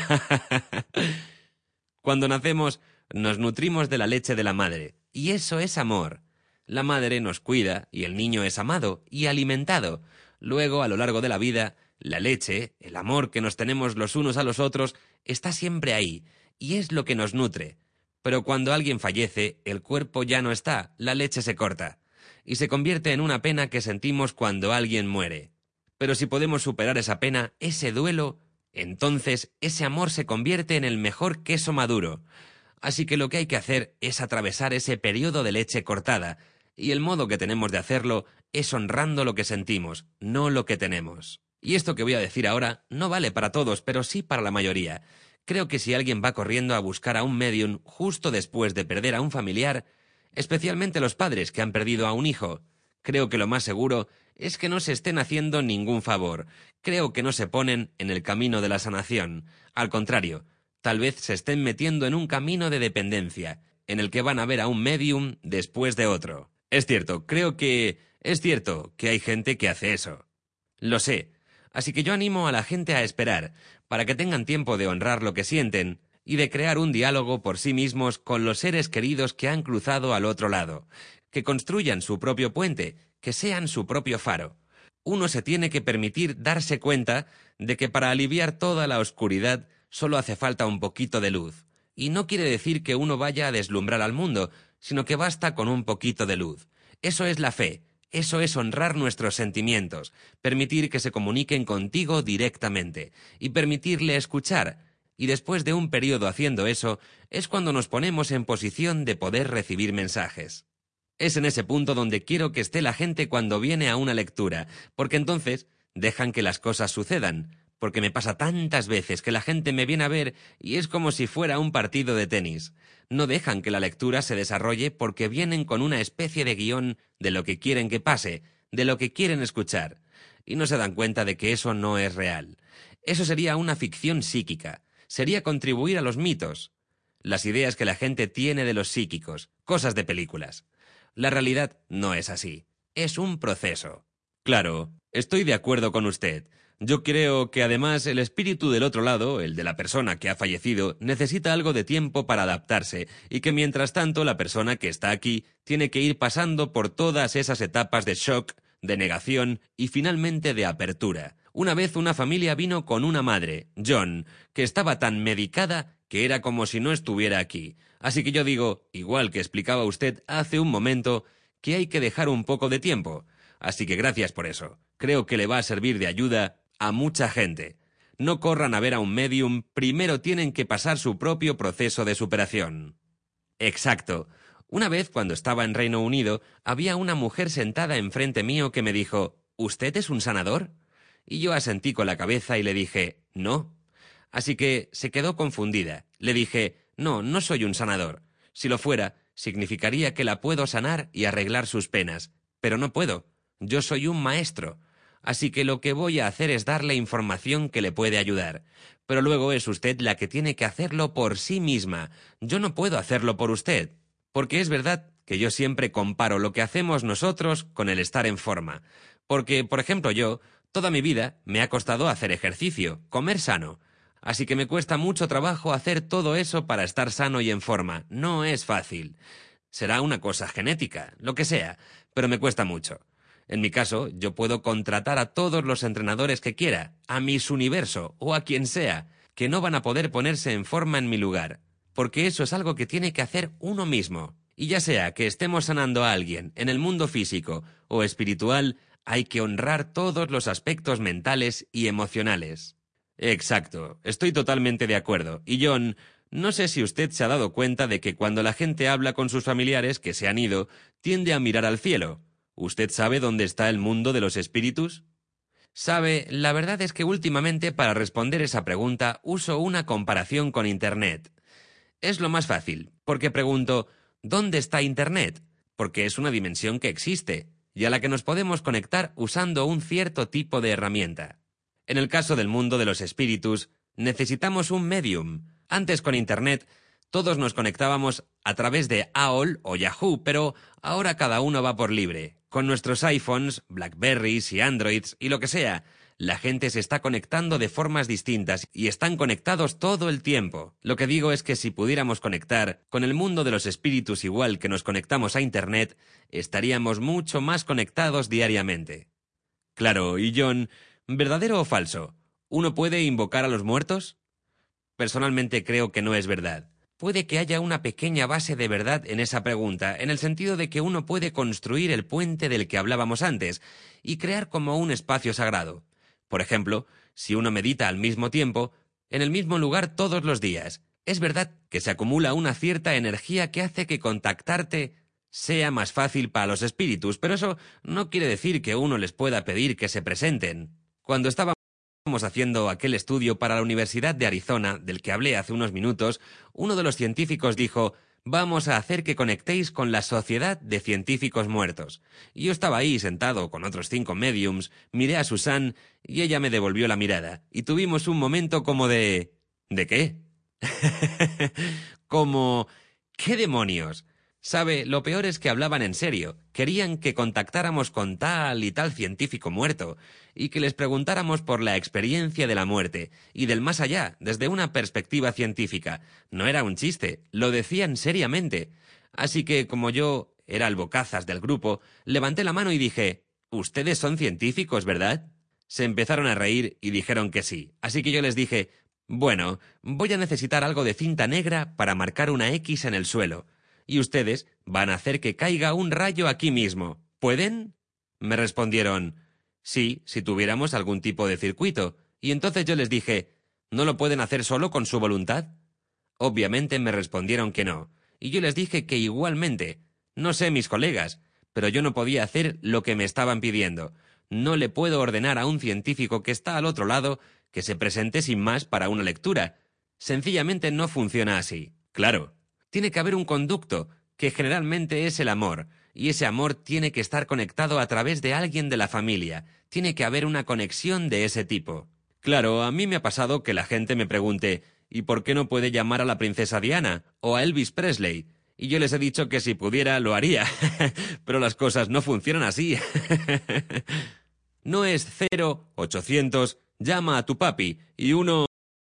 Cuando nacemos, nos nutrimos de la leche de la madre, y eso es amor. La madre nos cuida y el niño es amado y alimentado. Luego, a lo largo de la vida, la leche, el amor que nos tenemos los unos a los otros, está siempre ahí, y es lo que nos nutre. Pero cuando alguien fallece, el cuerpo ya no está, la leche se corta, y se convierte en una pena que sentimos cuando alguien muere. Pero si podemos superar esa pena, ese duelo, entonces ese amor se convierte en el mejor queso maduro. Así que lo que hay que hacer es atravesar ese periodo de leche cortada, y el modo que tenemos de hacerlo es honrando lo que sentimos, no lo que tenemos. Y esto que voy a decir ahora no vale para todos, pero sí para la mayoría. Creo que si alguien va corriendo a buscar a un médium justo después de perder a un familiar, especialmente los padres que han perdido a un hijo, creo que lo más seguro es que no se estén haciendo ningún favor. Creo que no se ponen en el camino de la sanación. Al contrario, tal vez se estén metiendo en un camino de dependencia, en el que van a ver a un médium después de otro. Es cierto, creo que... es cierto que hay gente que hace eso. Lo sé. Así que yo animo a la gente a esperar, para que tengan tiempo de honrar lo que sienten y de crear un diálogo por sí mismos con los seres queridos que han cruzado al otro lado, que construyan su propio puente, que sean su propio faro. Uno se tiene que permitir darse cuenta de que para aliviar toda la oscuridad solo hace falta un poquito de luz. Y no quiere decir que uno vaya a deslumbrar al mundo, sino que basta con un poquito de luz. Eso es la fe. Eso es honrar nuestros sentimientos, permitir que se comuniquen contigo directamente y permitirle escuchar. Y después de un periodo haciendo eso, es cuando nos ponemos en posición de poder recibir mensajes. Es en ese punto donde quiero que esté la gente cuando viene a una lectura, porque entonces dejan que las cosas sucedan, porque me pasa tantas veces que la gente me viene a ver y es como si fuera un partido de tenis. No dejan que la lectura se desarrolle porque vienen con una especie de guión de lo que quieren que pase, de lo que quieren escuchar, y no se dan cuenta de que eso no es real. Eso sería una ficción psíquica, sería contribuir a los mitos, las ideas que la gente tiene de los psíquicos, cosas de películas. La realidad no es así, es un proceso. Claro, estoy de acuerdo con usted. Yo creo que además el espíritu del otro lado, el de la persona que ha fallecido, necesita algo de tiempo para adaptarse y que mientras tanto la persona que está aquí tiene que ir pasando por todas esas etapas de shock, de negación y finalmente de apertura. Una vez una familia vino con una madre, John, que estaba tan medicada que era como si no estuviera aquí. Así que yo digo, igual que explicaba usted hace un momento, que hay que dejar un poco de tiempo. Así que gracias por eso. Creo que le va a servir de ayuda a mucha gente. No corran a ver a un medium, primero tienen que pasar su propio proceso de superación. Exacto. Una vez, cuando estaba en Reino Unido, había una mujer sentada enfrente mío que me dijo, ¿usted es un sanador? Y yo asentí con la cabeza y le dije, no. Así que se quedó confundida. Le dije, no, no soy un sanador. Si lo fuera, significaría que la puedo sanar y arreglar sus penas. Pero no puedo. Yo soy un maestro. Así que lo que voy a hacer es darle información que le puede ayudar. Pero luego es usted la que tiene que hacerlo por sí misma. Yo no puedo hacerlo por usted. Porque es verdad que yo siempre comparo lo que hacemos nosotros con el estar en forma. Porque, por ejemplo, yo, toda mi vida, me ha costado hacer ejercicio, comer sano. Así que me cuesta mucho trabajo hacer todo eso para estar sano y en forma. No es fácil. Será una cosa genética, lo que sea, pero me cuesta mucho. En mi caso, yo puedo contratar a todos los entrenadores que quiera, a Miss Universo o a quien sea, que no van a poder ponerse en forma en mi lugar, porque eso es algo que tiene que hacer uno mismo. Y ya sea que estemos sanando a alguien en el mundo físico o espiritual, hay que honrar todos los aspectos mentales y emocionales. Exacto, estoy totalmente de acuerdo. Y John, no sé si usted se ha dado cuenta de que cuando la gente habla con sus familiares que se han ido, tiende a mirar al cielo. ¿Usted sabe dónde está el mundo de los espíritus? Sabe, la verdad es que últimamente para responder esa pregunta uso una comparación con Internet. Es lo más fácil, porque pregunto, ¿dónde está Internet? Porque es una dimensión que existe, y a la que nos podemos conectar usando un cierto tipo de herramienta. En el caso del mundo de los espíritus, necesitamos un medium. Antes con Internet, todos nos conectábamos a través de A O L o Yahoo, pero ahora cada uno va por libre. Con nuestros iPhones, Blackberries y Androids y lo que sea, la gente se está conectando de formas distintas y están conectados todo el tiempo. Lo que digo es que si pudiéramos conectar con el mundo de los espíritus igual que nos conectamos a Internet, estaríamos mucho más conectados diariamente. Claro, y John, ¿verdadero o falso? ¿Uno puede invocar a los muertos? Personalmente creo que no es verdad. Puede que haya una pequeña base de verdad en esa pregunta, en el sentido de que uno puede construir el puente del que hablábamos antes y crear como un espacio sagrado. Por ejemplo, si uno medita al mismo tiempo, en el mismo lugar todos los días, es verdad que se acumula una cierta energía que hace que contactarte sea más fácil para los espíritus, pero eso no quiere decir que uno les pueda pedir que se presenten. Cuando estaba haciendo aquel estudio para la Universidad de Arizona, del que hablé hace unos minutos, uno de los científicos dijo: «Vamos a hacer que conectéis con la Sociedad de Científicos Muertos». Y yo estaba ahí sentado con otros cinco mediums, miré a Susan y ella me devolvió la mirada. Y tuvimos un momento como de... ¿De qué? Como... ¿Qué demonios? Sabe, lo peor es que hablaban en serio. Querían que contactáramos con tal y tal científico muerto y que les preguntáramos por la experiencia de la muerte y del más allá, desde una perspectiva científica. No era un chiste, lo decían seriamente. Así que, como yo era el bocazas del grupo, levanté la mano y dije: «Ustedes son científicos, ¿verdad?». Se empezaron a reír y dijeron que sí. Así que yo les dije: «Bueno, voy a necesitar algo de cinta negra para marcar una X en el suelo. Y ustedes van a hacer que caiga un rayo aquí mismo. ¿Pueden?». Me respondieron: «Sí, si tuviéramos algún tipo de circuito». Y entonces yo les dije: «¿No lo pueden hacer solo con su voluntad?». Obviamente me respondieron que no. Y yo les dije que igualmente. No sé mis colegas, pero yo no podía hacer lo que me estaban pidiendo. No le puedo ordenar a un científico que está al otro lado que se presente sin más para una lectura. Sencillamente no funciona así. Claro. Tiene que haber un conducto, que generalmente es el amor, y ese amor tiene que estar conectado a través de alguien de la familia. Tiene que haber una conexión de ese tipo. Claro, a mí me ha pasado que la gente me pregunte: «¿Y por qué no puede llamar a la princesa Diana o a Elvis Presley?». Y yo les he dicho que si pudiera lo haría, pero las cosas no funcionan así. No es cero ochocientos, llama a tu papi, y uno...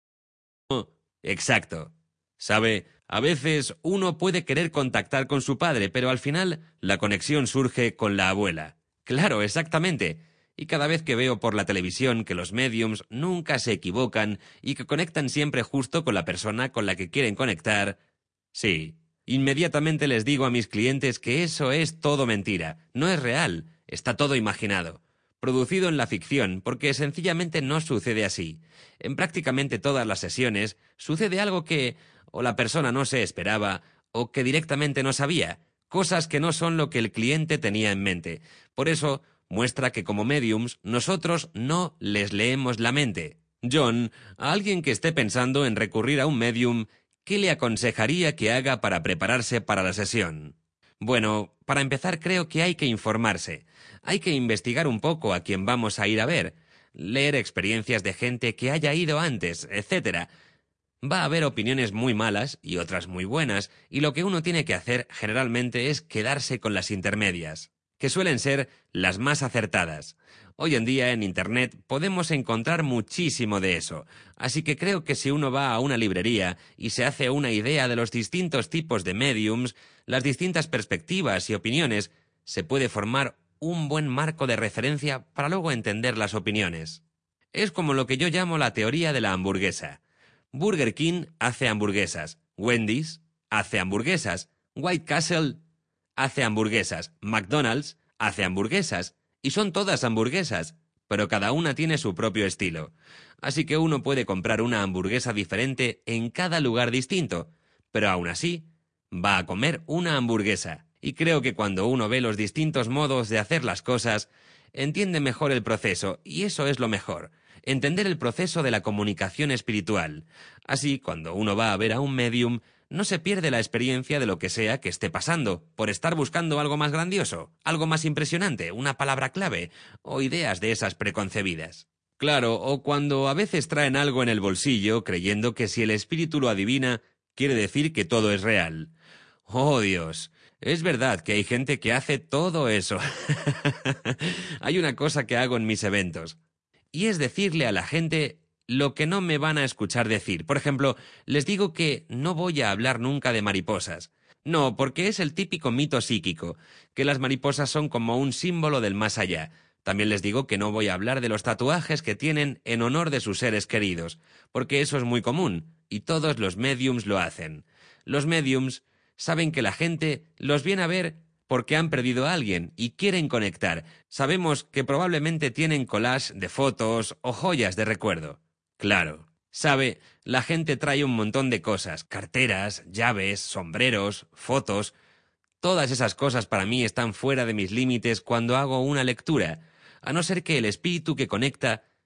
Exacto. ¿Sabe? A veces uno puede querer contactar con su padre, pero al final la conexión surge con la abuela. Claro, exactamente. Y cada vez que veo por la televisión que los mediums nunca se equivocan y que conectan siempre justo con la persona con la que quieren conectar... Sí, inmediatamente les digo a mis clientes que eso es todo mentira, no es real, está todo imaginado, producido en la ficción, porque sencillamente no sucede así. En prácticamente todas las sesiones sucede algo que o la persona no se esperaba, o que directamente no sabía, cosas que no son lo que el cliente tenía en mente. Por eso, muestra que como mediums, nosotros no les leemos la mente. John, a alguien que esté pensando en recurrir a un medium, ¿qué le aconsejaría que haga para prepararse para la sesión? Bueno, para empezar creo que hay que informarse. Hay que investigar un poco a quién vamos a ir a ver, leer experiencias de gente que haya ido antes, etcétera. Va a haber opiniones muy malas y otras muy buenas, y lo que uno tiene que hacer generalmente es quedarse con las intermedias, que suelen ser las más acertadas. Hoy en día en Internet podemos encontrar muchísimo de eso, así que creo que si uno va a una librería y se hace una idea de los distintos tipos de mediums, las distintas perspectivas y opiniones, se puede formar un buen marco de referencia para luego entender las opiniones. Es como lo que yo llamo la teoría de la hamburguesa. Burger King hace hamburguesas, Wendy's hace hamburguesas, White Castle hace hamburguesas, McDonald's hace hamburguesas, y son todas hamburguesas, pero cada una tiene su propio estilo. Así que uno puede comprar una hamburguesa diferente en cada lugar distinto, pero aún así va a comer una hamburguesa. Y creo que cuando uno ve los distintos modos de hacer las cosas, entiende mejor el proceso, y eso es lo mejor. Entender el proceso de la comunicación espiritual. Así, cuando uno va a ver a un medium, no se pierde la experiencia de lo que sea que esté pasando, por estar buscando algo más grandioso, algo más impresionante, una palabra clave, o ideas de esas preconcebidas. Claro, o cuando a veces traen algo en el bolsillo, creyendo que si el espíritu lo adivina, quiere decir que todo es real. ¡Oh, Dios! Es verdad que hay gente que hace todo eso. Hay una cosa que hago en mis eventos. Y es decirle a la gente lo que no me van a escuchar decir. Por ejemplo, les digo que no voy a hablar nunca de mariposas. No, porque es el típico mito psíquico, que las mariposas son como un símbolo del más allá. También les digo que no voy a hablar de los tatuajes que tienen en honor de sus seres queridos, porque eso es muy común, y todos los médiums lo hacen. Los médiums saben que la gente los viene a ver porque han perdido a alguien y quieren conectar. Sabemos que probablemente tienen collage de fotos o joyas de recuerdo. Claro. Sabe, la gente trae un montón de cosas, carteras, llaves, sombreros, fotos. Todas esas cosas para mí están fuera de mis límites cuando hago una lectura, a no ser que el espíritu que conecta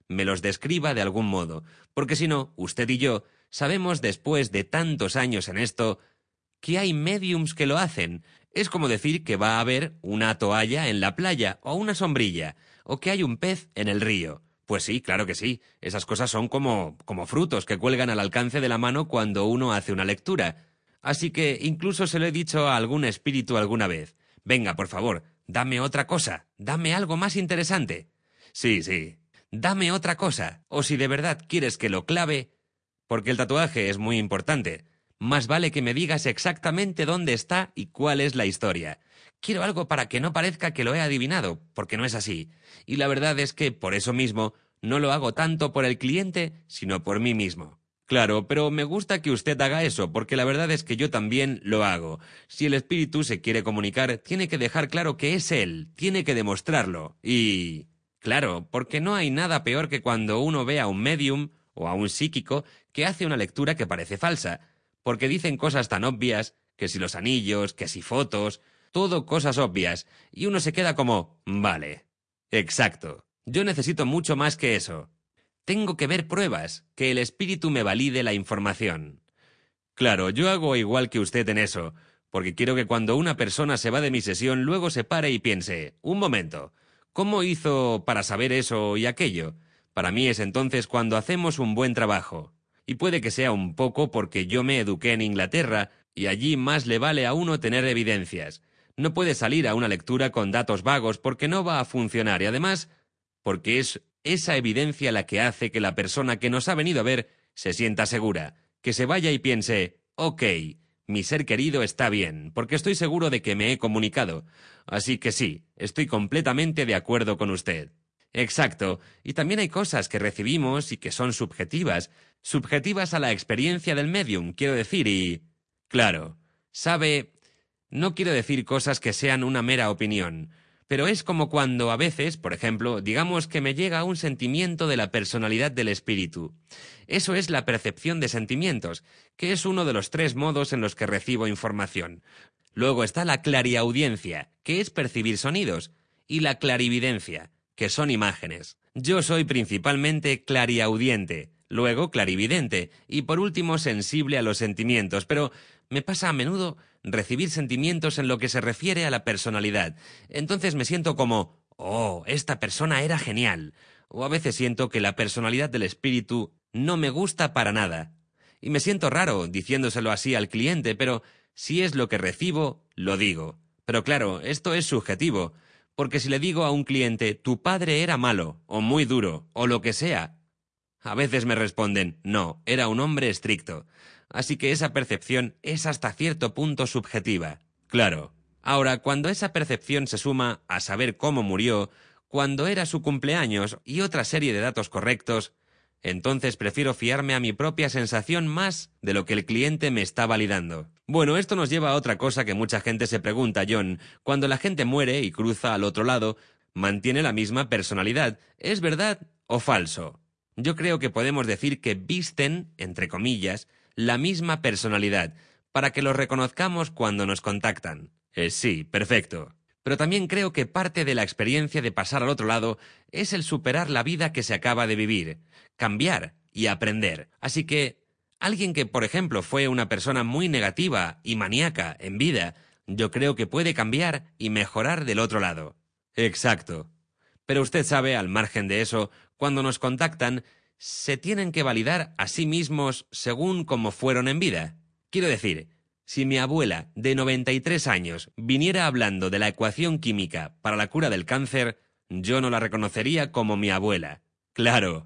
me los describa de algún modo, porque si no, usted y yo sabemos después de tantos años en esto que hay médiums que lo hacen. Es como decir que va a haber una toalla en la playa o una sombrilla, o que hay un pez en el río. Pues sí, claro que sí. Esas cosas son como, como frutos que cuelgan al alcance de la mano cuando uno hace una lectura. Así que incluso se lo he dicho a algún espíritu alguna vez. Venga, por favor, dame otra cosa, dame algo más interesante. Sí, sí, dame otra cosa. O si de verdad quieres que lo clave, porque el tatuaje es muy importante, más vale que me digas exactamente dónde está y cuál es la historia. Quiero algo para que no parezca que lo he adivinado, porque no es así. Y la verdad es que, por eso mismo, no lo hago tanto por el cliente, sino por mí mismo. Claro, pero me gusta que usted haga eso, porque la verdad es que yo también lo hago. Si el espíritu se quiere comunicar, tiene que dejar claro que es él, tiene que demostrarlo. Y... claro, porque no hay nada peor que cuando uno ve a un medium o a un psíquico que hace una lectura que parece falsa, porque dicen cosas tan obvias, que si los anillos, que si fotos, todo cosas obvias, y uno se queda como, vale, exacto, yo necesito mucho más que eso. Tengo que ver pruebas, que el espíritu me valide la información. Claro, yo hago igual que usted en eso, porque quiero que cuando una persona se va de mi sesión luego se pare y piense, un momento, ¿cómo hizo para saber eso y aquello? Para mí es entonces cuando hacemos un buen trabajo. Y puede que sea un poco porque yo me eduqué en Inglaterra y allí más le vale a uno tener evidencias. No puede salir a una lectura con datos vagos porque no va a funcionar y además porque es esa evidencia la que hace que la persona que nos ha venido a ver se sienta segura, que se vaya y piense, ok, mi ser querido está bien, porque estoy seguro de que me he comunicado. Así que sí, estoy completamente de acuerdo con usted. Exacto, y también hay cosas que recibimos y que son subjetivas, subjetivas a la experiencia del medium, quiero decir, y... claro, sabe, no quiero decir cosas que sean una mera opinión, pero es como cuando a veces, por ejemplo, digamos que me llega un sentimiento de la personalidad del espíritu. Eso es la percepción de sentimientos, que es uno de los tres modos en los que recibo información. Luego está la clariaudiencia, que es percibir sonidos, y la clarividencia, que son imágenes. Yo soy principalmente clariaudiente, luego clarividente, y por último sensible a los sentimientos, pero me pasa a menudo recibir sentimientos en lo que se refiere a la personalidad. Entonces me siento como, oh, esta persona era genial. O a veces siento que la personalidad del espíritu no me gusta para nada. Y me siento raro diciéndoselo así al cliente, pero si es lo que recibo, lo digo. Pero claro, esto es subjetivo, porque si le digo a un cliente, tu padre era malo, o muy duro, o lo que sea, a veces me responden, no, era un hombre estricto. Así que esa percepción es hasta cierto punto subjetiva. Claro. Ahora, cuando esa percepción se suma a saber cómo murió, cuando era su cumpleaños y otra serie de datos correctos, entonces prefiero fiarme a mi propia sensación más de lo que el cliente me está validando. Bueno, esto nos lleva a otra cosa que mucha gente se pregunta, John. Cuando la gente muere y cruza al otro lado, ¿mantiene la misma personalidad? ¿Es verdad o falso? Yo creo que podemos decir que visten, entre comillas, la misma personalidad, para que los reconozcamos cuando nos contactan. Eh, sí, perfecto. Pero también creo que parte de la experiencia de pasar al otro lado es el superar la vida que se acaba de vivir, cambiar y aprender. Así que, alguien que, por ejemplo, fue una persona muy negativa y maníaca en vida, yo creo que puede cambiar y mejorar del otro lado. Exacto. Pero usted sabe, al margen de eso, cuando nos contactan, se tienen que validar a sí mismos según cómo fueron en vida. Quiero decir, si mi abuela, de noventa y tres años, viniera hablando de la ecuación química para la cura del cáncer, yo no la reconocería como mi abuela. Claro.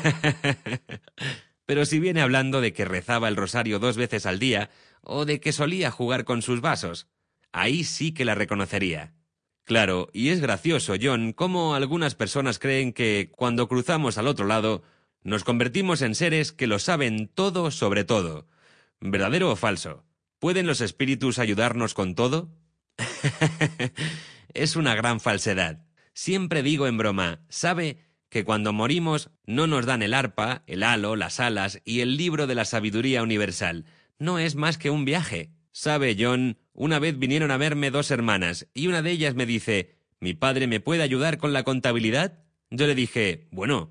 Pero si viene hablando de que rezaba el rosario dos veces al día, o de que solía jugar con sus vasos, ahí sí que la reconocería. Claro, y es gracioso, John, cómo algunas personas creen que, cuando cruzamos al otro lado, nos convertimos en seres que lo saben todo sobre todo. ¿Verdadero o falso? ¿Pueden los espíritus ayudarnos con todo? Es una gran falsedad. Siempre digo en broma, ¿sabe que cuando morimos no nos dan el arpa, el halo, las alas y el libro de la sabiduría universal? No es más que un viaje. ¿Sabe, John? Una vez vinieron a verme dos hermanas y una de ellas me dice, ¿mi padre me puede ayudar con la contabilidad? Yo le dije, bueno,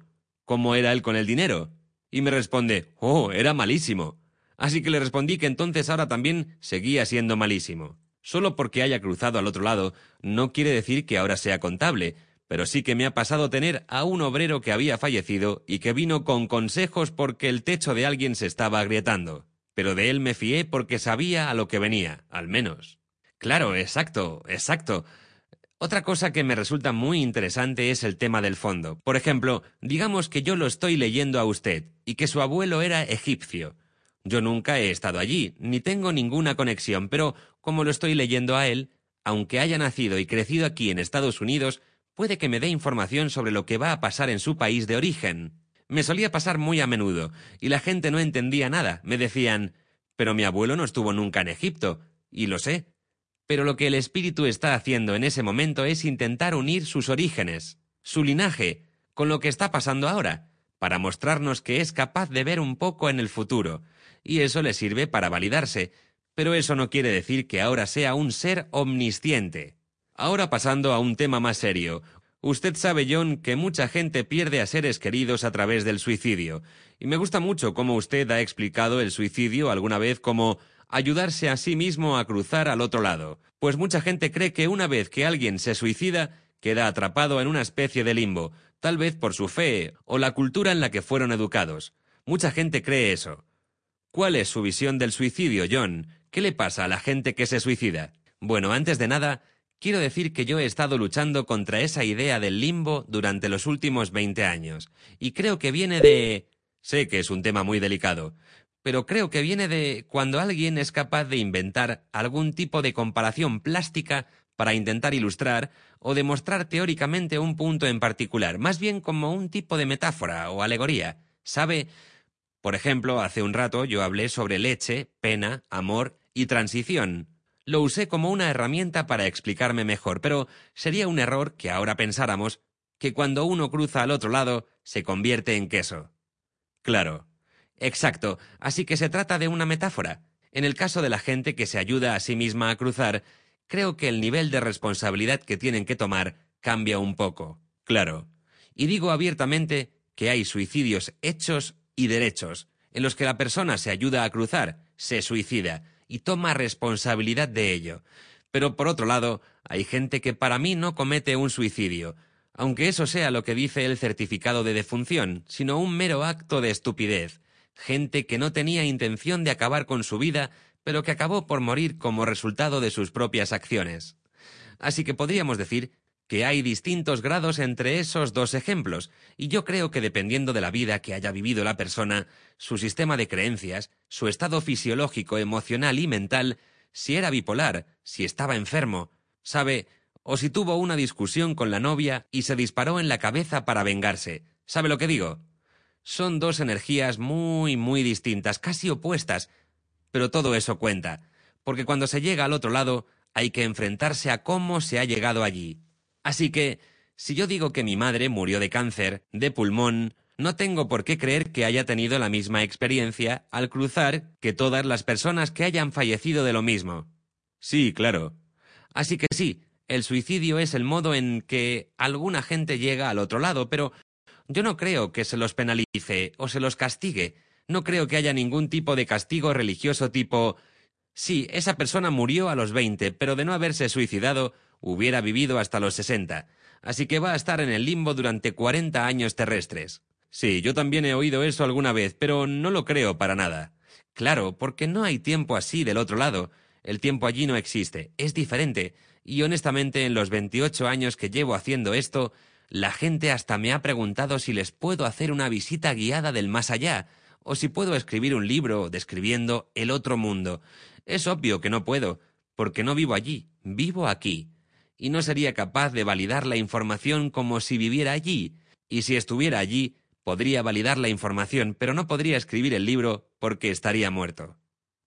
cómo era él con el dinero. Y me responde, oh, era malísimo. Así que le respondí que entonces ahora también seguía siendo malísimo. Solo porque haya cruzado al otro lado no quiere decir que ahora sea contable, pero sí que me ha pasado tener a un obrero que había fallecido y que vino con consejos porque el techo de alguien se estaba agrietando. Pero de él me fié porque sabía a lo que venía, al menos. Claro, exacto, exacto. Otra cosa que me resulta muy interesante es el tema del fondo. Por ejemplo, digamos que yo lo estoy leyendo a usted y que su abuelo era egipcio. Yo nunca he estado allí, ni tengo ninguna conexión, pero como lo estoy leyendo a él, aunque haya nacido y crecido aquí en Estados Unidos, puede que me dé información sobre lo que va a pasar en su país de origen. Me solía pasar muy a menudo, y la gente no entendía nada. Me decían, pero mi abuelo no estuvo nunca en Egipto, y lo sé. Pero lo que el espíritu está haciendo en ese momento es intentar unir sus orígenes, su linaje, con lo que está pasando ahora, para mostrarnos que es capaz de ver un poco en el futuro, y eso le sirve para validarse, pero eso no quiere decir que ahora sea un ser omnisciente. Ahora pasando a un tema más serio. Usted sabe, John, que mucha gente pierde a seres queridos a través del suicidio, y me gusta mucho cómo usted ha explicado el suicidio alguna vez como ayudarse a sí mismo a cruzar al otro lado, pues mucha gente cree que una vez que alguien se suicida, queda atrapado en una especie de limbo, tal vez por su fe o la cultura en la que fueron educados. Mucha gente cree eso. ¿Cuál es su visión del suicidio, John? ¿Qué le pasa a la gente que se suicida? Bueno, antes de nada, quiero decir que yo he estado luchando contra esa idea del limbo durante los últimos veinte años, y creo que viene de... Sé que es un tema muy delicado, pero creo que viene de cuando alguien es capaz de inventar algún tipo de comparación plástica para intentar ilustrar o demostrar teóricamente un punto en particular, más bien como un tipo de metáfora o alegoría. ¿Sabe? Por ejemplo, hace un rato yo hablé sobre leche, pena, amor y transición. Lo usé como una herramienta para explicarme mejor, pero sería un error que ahora pensáramos que cuando uno cruza al otro lado se convierte en queso. Claro. Exacto, así que se trata de una metáfora. En el caso de la gente que se ayuda a sí misma a cruzar, creo que el nivel de responsabilidad que tienen que tomar cambia un poco. Claro. Y digo abiertamente que hay suicidios hechos y derechos, en los que la persona se ayuda a cruzar, se suicida y toma responsabilidad de ello. Pero por otro lado, hay gente que para mí no comete un suicidio, aunque eso sea lo que dice el certificado de defunción, sino un mero acto de estupidez. Gente que no tenía intención de acabar con su vida, pero que acabó por morir como resultado de sus propias acciones. Así que podríamos decir que hay distintos grados entre esos dos ejemplos, y yo creo que dependiendo de la vida que haya vivido la persona, su sistema de creencias, su estado fisiológico, emocional y mental, si era bipolar, si estaba enfermo, ¿sabe? O si tuvo una discusión con la novia y se disparó en la cabeza para vengarse. ¿Sabe lo que digo? Son dos energías muy, muy distintas, casi opuestas, pero todo eso cuenta, porque cuando se llega al otro lado hay que enfrentarse a cómo se ha llegado allí. Así que, si yo digo que mi madre murió de cáncer, de pulmón, no tengo por qué creer que haya tenido la misma experiencia al cruzar que todas las personas que hayan fallecido de lo mismo. Sí, claro. Así que sí, el suicidio es el modo en que alguna gente llega al otro lado, pero yo no creo que se los penalice o se los castigue. No creo que haya ningún tipo de castigo religioso tipo... Sí, esa persona murió a los veinte, pero de no haberse suicidado, hubiera vivido hasta los sesenta. Así que va a estar en el limbo durante cuarenta años terrestres. Sí, yo también he oído eso alguna vez, pero no lo creo para nada. Claro, porque no hay tiempo así del otro lado. El tiempo allí no existe, es diferente. Y honestamente, en los veintiocho años que llevo haciendo esto, la gente hasta me ha preguntado si les puedo hacer una visita guiada del más allá, o si puedo escribir un libro describiendo el otro mundo. Es obvio que no puedo, porque no vivo allí, vivo aquí. Y no sería capaz de validar la información como si viviera allí. Y si estuviera allí, podría validar la información, pero no podría escribir el libro porque estaría muerto.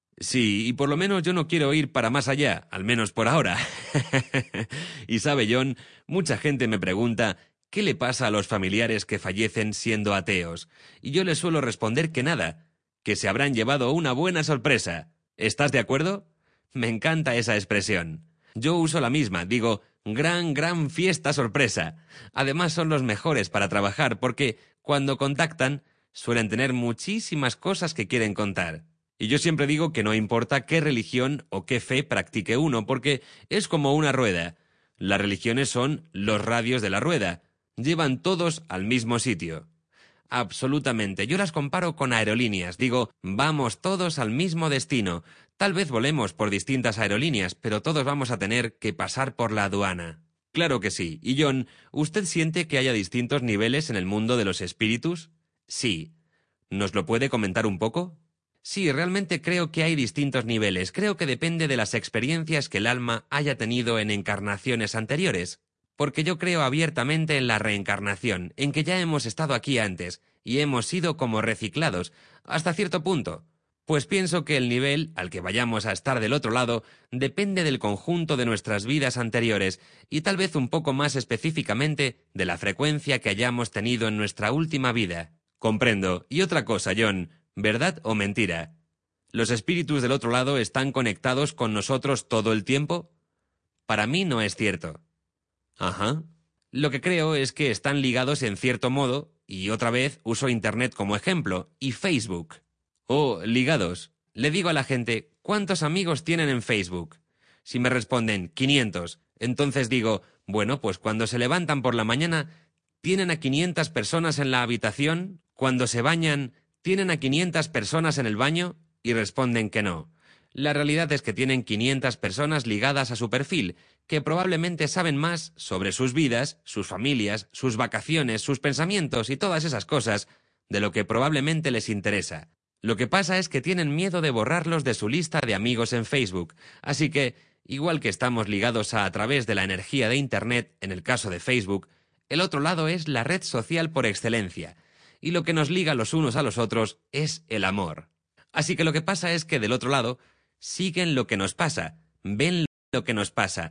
Sí, y por lo menos yo no quiero ir para más allá, al menos por ahora. Y sabe, John, mucha gente me pregunta ¿qué le pasa a los familiares que fallecen siendo ateos? Y yo les suelo responder que nada, que se habrán llevado una buena sorpresa. ¿Estás de acuerdo? Me encanta esa expresión. Yo uso la misma, digo, gran, gran fiesta sorpresa. Además son los mejores para trabajar porque cuando contactan, suelen tener muchísimas cosas que quieren contar. Y yo siempre digo que no importa qué religión o qué fe practique uno, porque es como una rueda. Las religiones son los radios de la rueda. Llevan todos al mismo sitio. Absolutamente. Yo las comparo con aerolíneas. Digo, vamos todos al mismo destino. Tal vez volemos por distintas aerolíneas, pero todos vamos a tener que pasar por la aduana. Claro que sí. Y John, ¿usted siente que haya distintos niveles en el mundo de los espíritus? Sí. ¿Nos lo puede comentar un poco? Sí, realmente creo que hay distintos niveles. Creo que depende de las experiencias que el alma haya tenido en encarnaciones anteriores. Porque yo creo abiertamente en la reencarnación, en que ya hemos estado aquí antes, y hemos sido como reciclados, hasta cierto punto. Pues pienso que el nivel al que vayamos a estar del otro lado depende del conjunto de nuestras vidas anteriores, y tal vez un poco más específicamente de la frecuencia que hayamos tenido en nuestra última vida. Comprendo. Y otra cosa, John, ¿verdad o mentira? ¿Los espíritus del otro lado están conectados con nosotros todo el tiempo? Para mí no es cierto. Ajá. Lo que creo es que están ligados en cierto modo, y otra vez uso Internet como ejemplo, y Facebook. Oh, ligados. Le digo a la gente, ¿cuántos amigos tienen en Facebook? Si me responden, quinientos, entonces digo, bueno, pues cuando se levantan por la mañana, ¿tienen a quinientas personas en la habitación? Cuando se bañan, ¿tienen a quinientas personas en el baño? Y responden que no. La realidad es que tienen quinientas personas ligadas a su perfil, que probablemente saben más sobre sus vidas, sus familias, sus vacaciones, sus pensamientos y todas esas cosas, de lo que probablemente les interesa. Lo que pasa es que tienen miedo de borrarlos de su lista de amigos en Facebook, así que, igual que estamos ligados a, a través de la energía de Internet, en el caso de Facebook, el otro lado es la red social por excelencia, y lo que nos liga los unos a los otros es el amor. Así que lo que pasa es que del otro lado siguen lo que nos pasa, ven lo que nos pasa,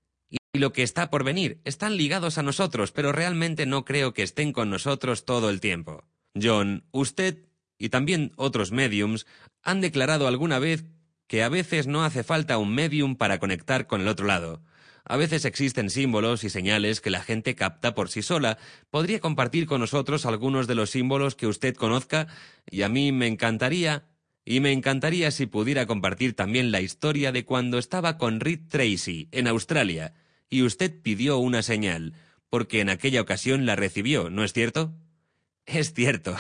y lo que está por venir. Están ligados a nosotros, pero realmente no creo que estén con nosotros todo el tiempo. John, usted y también otros mediums han declarado alguna vez que a veces no hace falta un medium para conectar con el otro lado. A veces existen símbolos y señales que la gente capta por sí sola. ¿Podría compartir con nosotros algunos de los símbolos que usted conozca? Y a mí me encantaría... Y me encantaría si pudiera compartir también la historia de cuando estaba con Rick Tracy, en Australia, y usted pidió una señal, porque en aquella ocasión la recibió, ¿no es cierto? Es cierto.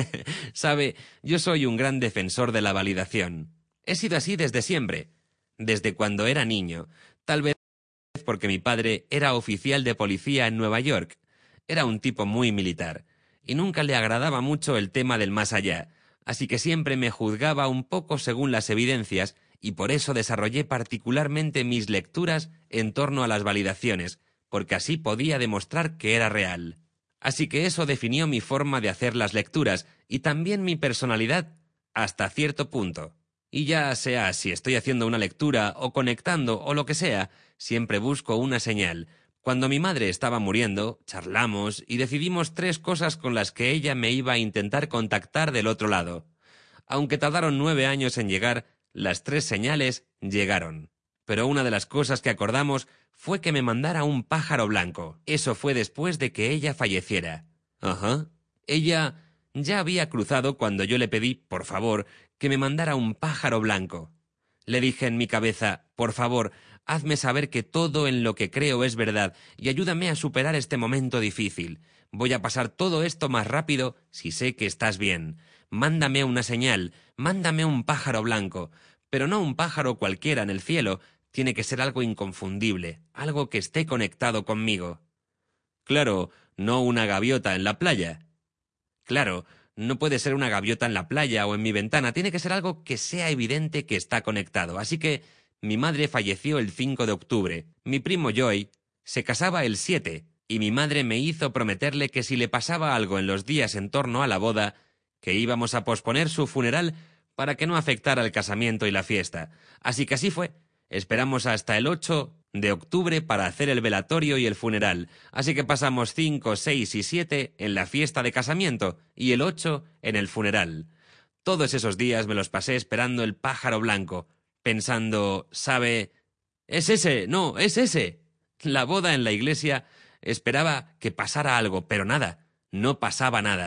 Sabe, yo soy un gran defensor de la validación. He sido así desde siempre, desde cuando era niño, tal vez porque mi padre era oficial de policía en Nueva York. Era un tipo muy militar, y nunca le agradaba mucho el tema del más allá, así que siempre me juzgaba un poco según las evidencias, y por eso desarrollé particularmente mis lecturas en torno a las validaciones, porque así podía demostrar que era real. Así que eso definió mi forma de hacer las lecturas, y también mi personalidad, hasta cierto punto. Y ya sea si estoy haciendo una lectura, o conectando, o lo que sea, siempre busco una señal. Cuando mi madre estaba muriendo, charlamos y decidimos tres cosas con las que ella me iba a intentar contactar del otro lado. Aunque tardaron nueve años en llegar, las tres señales llegaron. Pero una de las cosas que acordamos fue que me mandara un pájaro blanco. Eso fue después de que ella falleciera. Ajá. Ella ya había cruzado cuando yo le pedí, por favor, que me mandara un pájaro blanco. Le dije en mi cabeza, por favor, hazme saber que todo en lo que creo es verdad y ayúdame a superar este momento difícil. Voy a pasar todo esto más rápido si sé que estás bien. Mándame una señal, mándame un pájaro blanco, pero no un pájaro cualquiera en el cielo, tiene que ser algo inconfundible, algo que esté conectado conmigo. Claro, no una gaviota en la playa. Claro, no puede ser una gaviota en la playa o en mi ventana, tiene que ser algo que sea evidente que está conectado, así que... Mi madre falleció el cinco de octubre, mi primo Joy se casaba el siete, y mi madre me hizo prometerle que si le pasaba algo en los días en torno a la boda, que íbamos a posponer su funeral para que no afectara el casamiento y la fiesta. Así que así fue. Esperamos hasta el ocho de octubre para hacer el velatorio y el funeral, así que pasamos cinco, seis y siete en la fiesta de casamiento y el ocho en el funeral. Todos esos días me los pasé esperando el pájaro blanco, pensando, ¿sabe? ¡Es ese! ¡No, es ese! La boda en la iglesia esperaba que pasara algo, pero nada, no pasaba nada.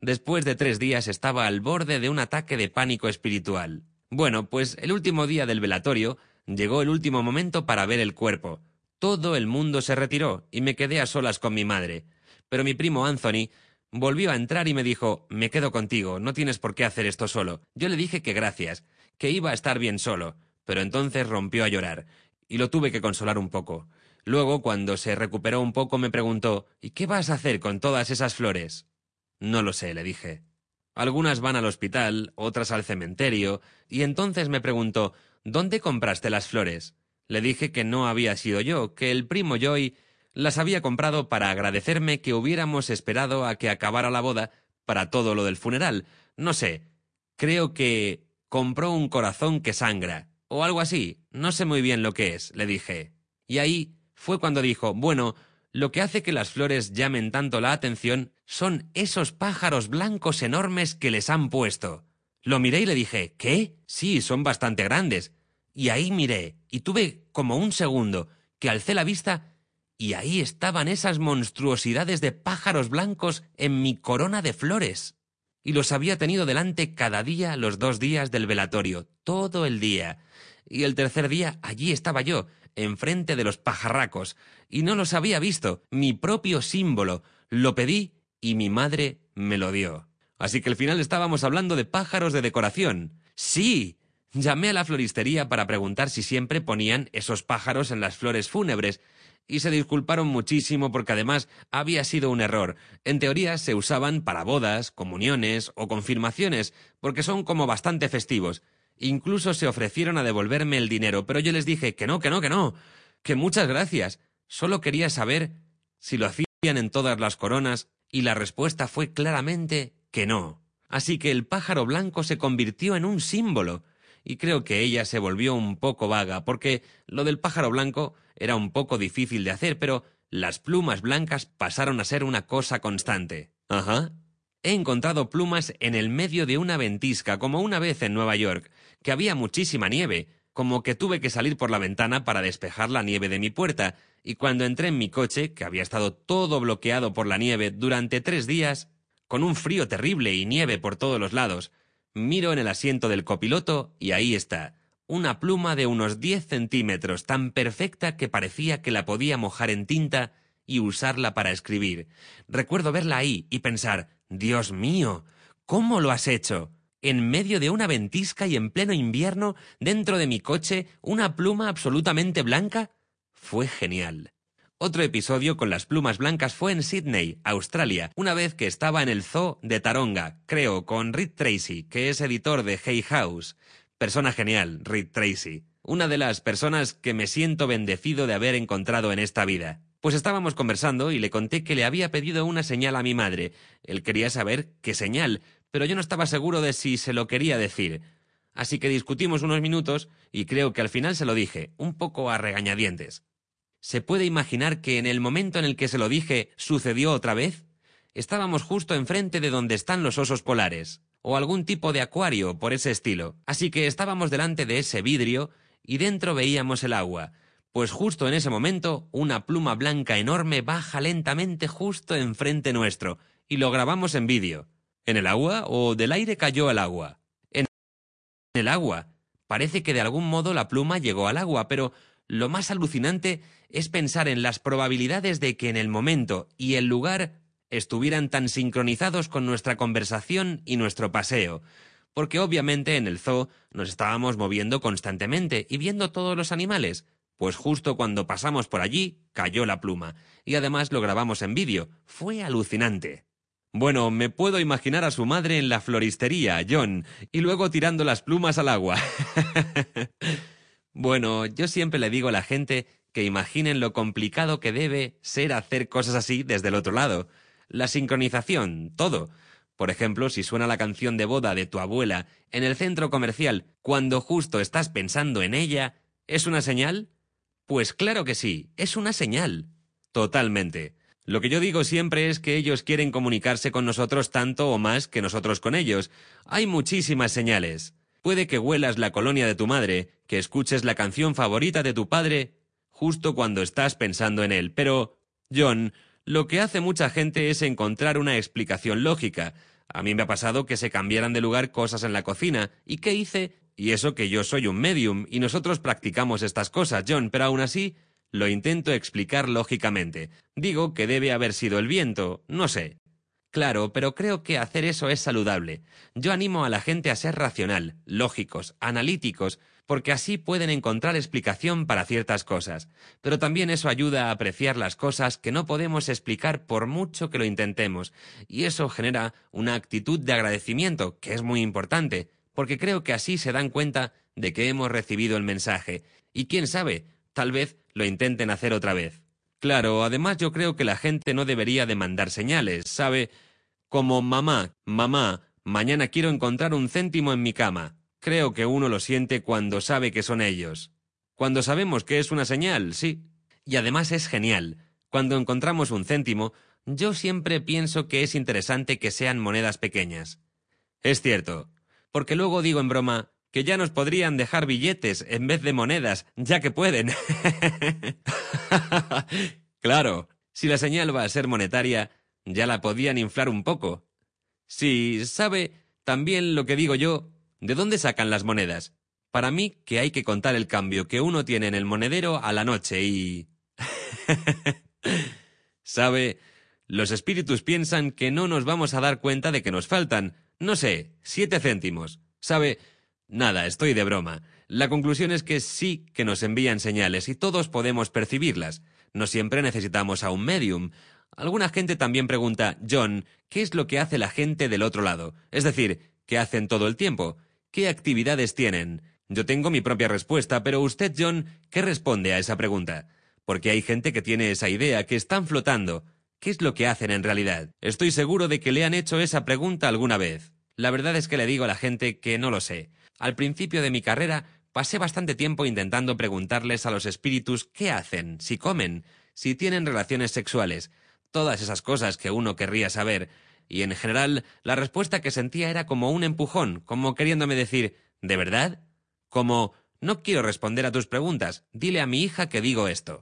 Después de tres días estaba al borde de un ataque de pánico espiritual. Bueno, pues el último día del velatorio llegó el último momento para ver el cuerpo. Todo el mundo se retiró y me quedé a solas con mi madre. Pero mi primo Anthony volvió a entrar y me dijo: «Me quedo contigo, no tienes por qué hacer esto solo». Yo le dije que gracias, que iba a estar bien solo, pero entonces rompió a llorar, y lo tuve que consolar un poco. Luego, cuando se recuperó un poco, me preguntó: «¿Y qué vas a hacer con todas esas flores?». «No lo sé», le dije. Algunas van al hospital, otras al cementerio, y entonces me preguntó: «¿Dónde compraste las flores?». Le dije que no había sido yo, que el primo Joy las había comprado para agradecerme que hubiéramos esperado a que acabara la boda para todo lo del funeral. No sé, creo que compró un corazón que sangra, o algo así, no sé muy bien lo que es, le dije. Y ahí fue cuando dijo: «Bueno, lo que hace que las flores llamen tanto la atención son esos pájaros blancos enormes que les han puesto». Lo miré y le dije: «¿Qué? Sí, son bastante grandes». Y ahí miré, y tuve como un segundo que alcé la vista, y ahí estaban esas monstruosidades de pájaros blancos en mi corona de flores. Y los había tenido delante cada día los dos días del velatorio, todo el día. Y el tercer día allí estaba yo, enfrente de los pajarracos, y no los había visto, mi propio símbolo. Lo pedí y mi madre me lo dio. Así que al final estábamos hablando de pájaros de decoración. ¡Sí! Llamé a la floristería para preguntar si siempre ponían esos pájaros en las flores fúnebres, y se disculparon muchísimo porque además había sido un error. En teoría se usaban para bodas, comuniones o confirmaciones, porque son como bastante festivos. Incluso se ofrecieron a devolverme el dinero, pero yo les dije que no, que no, que no, que muchas gracias. Solo quería saber si lo hacían en todas las coronas, y la respuesta fue claramente que no. Así que el pájaro blanco se convirtió en un símbolo. Y creo que ella se volvió un poco vaga, porque lo del pájaro blanco era un poco difícil de hacer, pero las plumas blancas pasaron a ser una cosa constante. Ajá. He encontrado plumas en el medio de una ventisca, como una vez en Nueva York, que había muchísima nieve, como que tuve que salir por la ventana para despejar la nieve de mi puerta, y cuando entré en mi coche, que había estado todo bloqueado por la nieve durante tres días, con un frío terrible y nieve por todos los lados, miro en el asiento del copiloto y ahí está, una pluma de unos diez centímetros, tan perfecta que parecía que la podía mojar en tinta y usarla para escribir. Recuerdo verla ahí y pensar: «Dios mío, ¿cómo lo has hecho? En medio de una ventisca y en pleno invierno, dentro de mi coche, una pluma absolutamente blanca». Fue genial. Otro episodio con las plumas blancas fue en Sydney, Australia, una vez que estaba en el zoo de Taronga, creo, con Reed Tracy, que es editor de Hay House. Persona genial, Reed Tracy. Una de las personas que me siento bendecido de haber encontrado en esta vida. Pues estábamos conversando y le conté que le había pedido una señal a mi madre. Él quería saber qué señal, pero yo no estaba seguro de si se lo quería decir. Así que discutimos unos minutos y creo que al final se lo dije, un poco a regañadientes. ¿Se puede imaginar que en el momento en el que se lo dije sucedió otra vez? Estábamos justo enfrente de donde están los osos polares, o algún tipo de acuario por ese estilo. Así que estábamos delante de ese vidrio y dentro veíamos el agua. Pues justo en ese momento, una pluma blanca enorme baja lentamente justo enfrente nuestro, y lo grabamos en vídeo. ¿En el agua o del aire cayó al agua? En el agua. Parece que de algún modo la pluma llegó al agua, pero lo más alucinante es pensar en las probabilidades de que en el momento y el lugar estuvieran tan sincronizados con nuestra conversación y nuestro paseo, porque obviamente en el zoo nos estábamos moviendo constantemente y viendo todos los animales, pues justo cuando pasamos por allí cayó la pluma, y además lo grabamos en vídeo. Fue alucinante. Bueno, me puedo imaginar a su madre en la floristería, John, y luego tirando las plumas al agua. Bueno, yo siempre le digo a la gente que imaginen lo complicado que debe ser hacer cosas así desde el otro lado. La sincronización, todo. Por ejemplo, si suena la canción de boda de tu abuela en el centro comercial cuando justo estás pensando en ella, ¿es una señal? Pues claro que sí, es una señal. Totalmente. Lo que yo digo siempre es que ellos quieren comunicarse con nosotros tanto o más que nosotros con ellos. Hay muchísimas señales. Puede que huelas la colonia de tu madre, que escuches la canción favorita de tu padre, justo cuando estás pensando en él. Pero, John, lo que hace mucha gente es encontrar una explicación lógica. A mí me ha pasado que se cambiaran de lugar cosas en la cocina. ¿Y qué hice? Y eso que yo soy un medium, y nosotros practicamos estas cosas, John, pero aún así lo intento explicar lógicamente. Digo que debe haber sido el viento, no sé. Claro, pero creo que hacer eso es saludable. Yo animo a la gente a ser racional, lógicos, analíticos, porque así pueden encontrar explicación para ciertas cosas. Pero también eso ayuda a apreciar las cosas que no podemos explicar por mucho que lo intentemos, y eso genera una actitud de agradecimiento, que es muy importante, porque creo que así se dan cuenta de que hemos recibido el mensaje, y quién sabe, tal vez lo intenten hacer otra vez. Claro, además yo creo que la gente no debería de mandar señales, ¿sabe? Como mamá, mamá, mañana quiero encontrar un céntimo en mi cama. Creo que uno lo siente cuando sabe que son ellos. Cuando sabemos que es una señal, sí. Y además es genial. Cuando encontramos un céntimo, yo siempre pienso que es interesante que sean monedas pequeñas. Es cierto, porque luego digo en broma que ya nos podrían dejar billetes en vez de monedas, ya que pueden. Claro, si la señal va a ser monetaria, ya la podían inflar un poco. Sí, sabe, también lo que digo yo, ¿de dónde sacan las monedas? Para mí que hay que contar el cambio que uno tiene en el monedero a la noche y... ¿Sabe? Los espíritus piensan que no nos vamos a dar cuenta de que nos faltan, no sé, siete céntimos. ¿Sabe? Nada, estoy de broma. La conclusión es que sí que nos envían señales y todos podemos percibirlas. No siempre necesitamos a un medium. Alguna gente también pregunta, John, ¿qué es lo que hace la gente del otro lado? Es decir, ¿qué hacen todo el tiempo? ¿Qué actividades tienen? Yo tengo mi propia respuesta, pero usted, John, ¿qué responde a esa pregunta? Porque hay gente que tiene esa idea, que están flotando. ¿Qué es lo que hacen en realidad? Estoy seguro de que le han hecho esa pregunta alguna vez. La verdad es que le digo a la gente que no lo sé. Al principio de mi carrera pasé bastante tiempo intentando preguntarles a los espíritus qué hacen, si comen, si tienen relaciones sexuales, todas esas cosas que uno querría saber, y en general la respuesta que sentía era como un empujón, como queriéndome decir, ¿de verdad? Como, no quiero responder a tus preguntas, dile a mi hija que digo esto.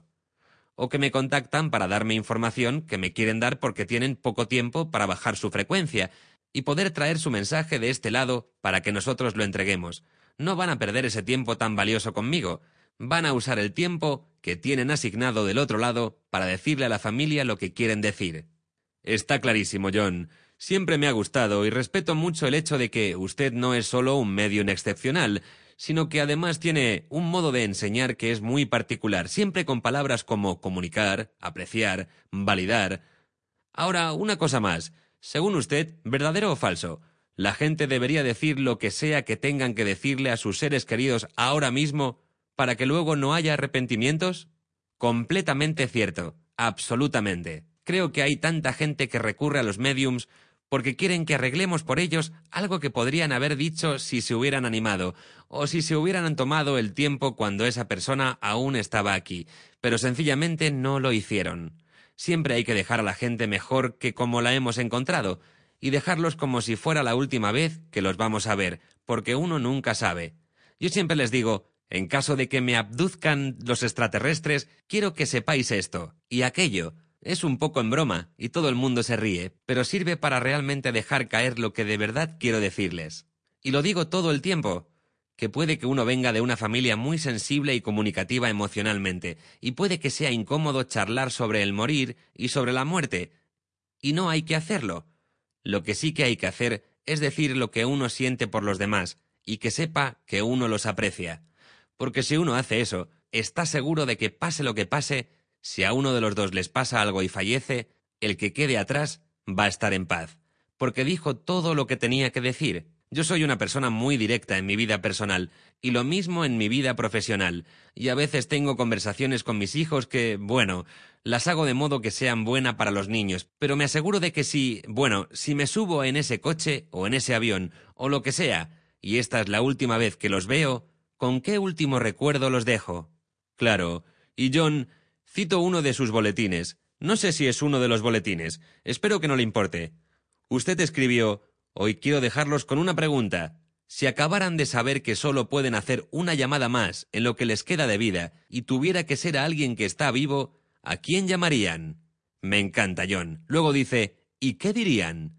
O que me contactan para darme información que me quieren dar porque tienen poco tiempo para bajar su frecuencia y poder traer su mensaje de este lado para que nosotros lo entreguemos. No van a perder ese tiempo tan valioso conmigo. Van a usar el tiempo que tienen asignado del otro lado para decirle a la familia lo que quieren decir. Está clarísimo, John. Siempre me ha gustado y respeto mucho el hecho de que usted no es solo un medium excepcional, sino que además tiene un modo de enseñar que es muy particular, siempre con palabras como comunicar, apreciar, validar. Ahora, una cosa más. Según usted, ¿verdadero o falso? ¿La gente debería decir lo que sea que tengan que decirle a sus seres queridos ahora mismo para que luego no haya arrepentimientos? Completamente cierto, absolutamente. Creo que hay tanta gente que recurre a los médiums porque quieren que arreglemos por ellos algo que podrían haber dicho si se hubieran animado, o si se hubieran tomado el tiempo cuando esa persona aún estaba aquí, pero sencillamente no lo hicieron. Siempre hay que dejar a la gente mejor que como la hemos encontrado, y dejarlos como si fuera la última vez que los vamos a ver, porque uno nunca sabe. Yo siempre les digo, en caso de que me abduzcan los extraterrestres, quiero que sepáis esto y aquello. Es un poco en broma, y todo el mundo se ríe, pero sirve para realmente dejar caer lo que de verdad quiero decirles. Y lo digo todo el tiempo, que puede que uno venga de una familia muy sensible y comunicativa emocionalmente, y puede que sea incómodo charlar sobre el morir y sobre la muerte, y no hay que hacerlo. Lo que sí que hay que hacer es decir lo que uno siente por los demás, y que sepa que uno los aprecia. Porque si uno hace eso, está seguro de que pase lo que pase, si a uno de los dos les pasa algo y fallece, el que quede atrás va a estar en paz, porque dijo todo lo que tenía que decir. Yo soy una persona muy directa en mi vida personal, y lo mismo en mi vida profesional, y a veces tengo conversaciones con mis hijos que, bueno, las hago de modo que sean buenas para los niños, pero me aseguro de que si, bueno, si me subo en ese coche o en ese avión, o lo que sea, y esta es la última vez que los veo, ¿con qué último recuerdo los dejo? Claro, y John... Cito uno de sus boletines. No sé si es uno de los boletines. Espero que no le importe. Usted escribió, hoy quiero dejarlos con una pregunta. Si acabaran de saber que solo pueden hacer una llamada más en lo que les queda de vida y tuviera que ser a alguien que está vivo, ¿a quién llamarían? Me encanta, John. Luego dice, ¿y qué dirían?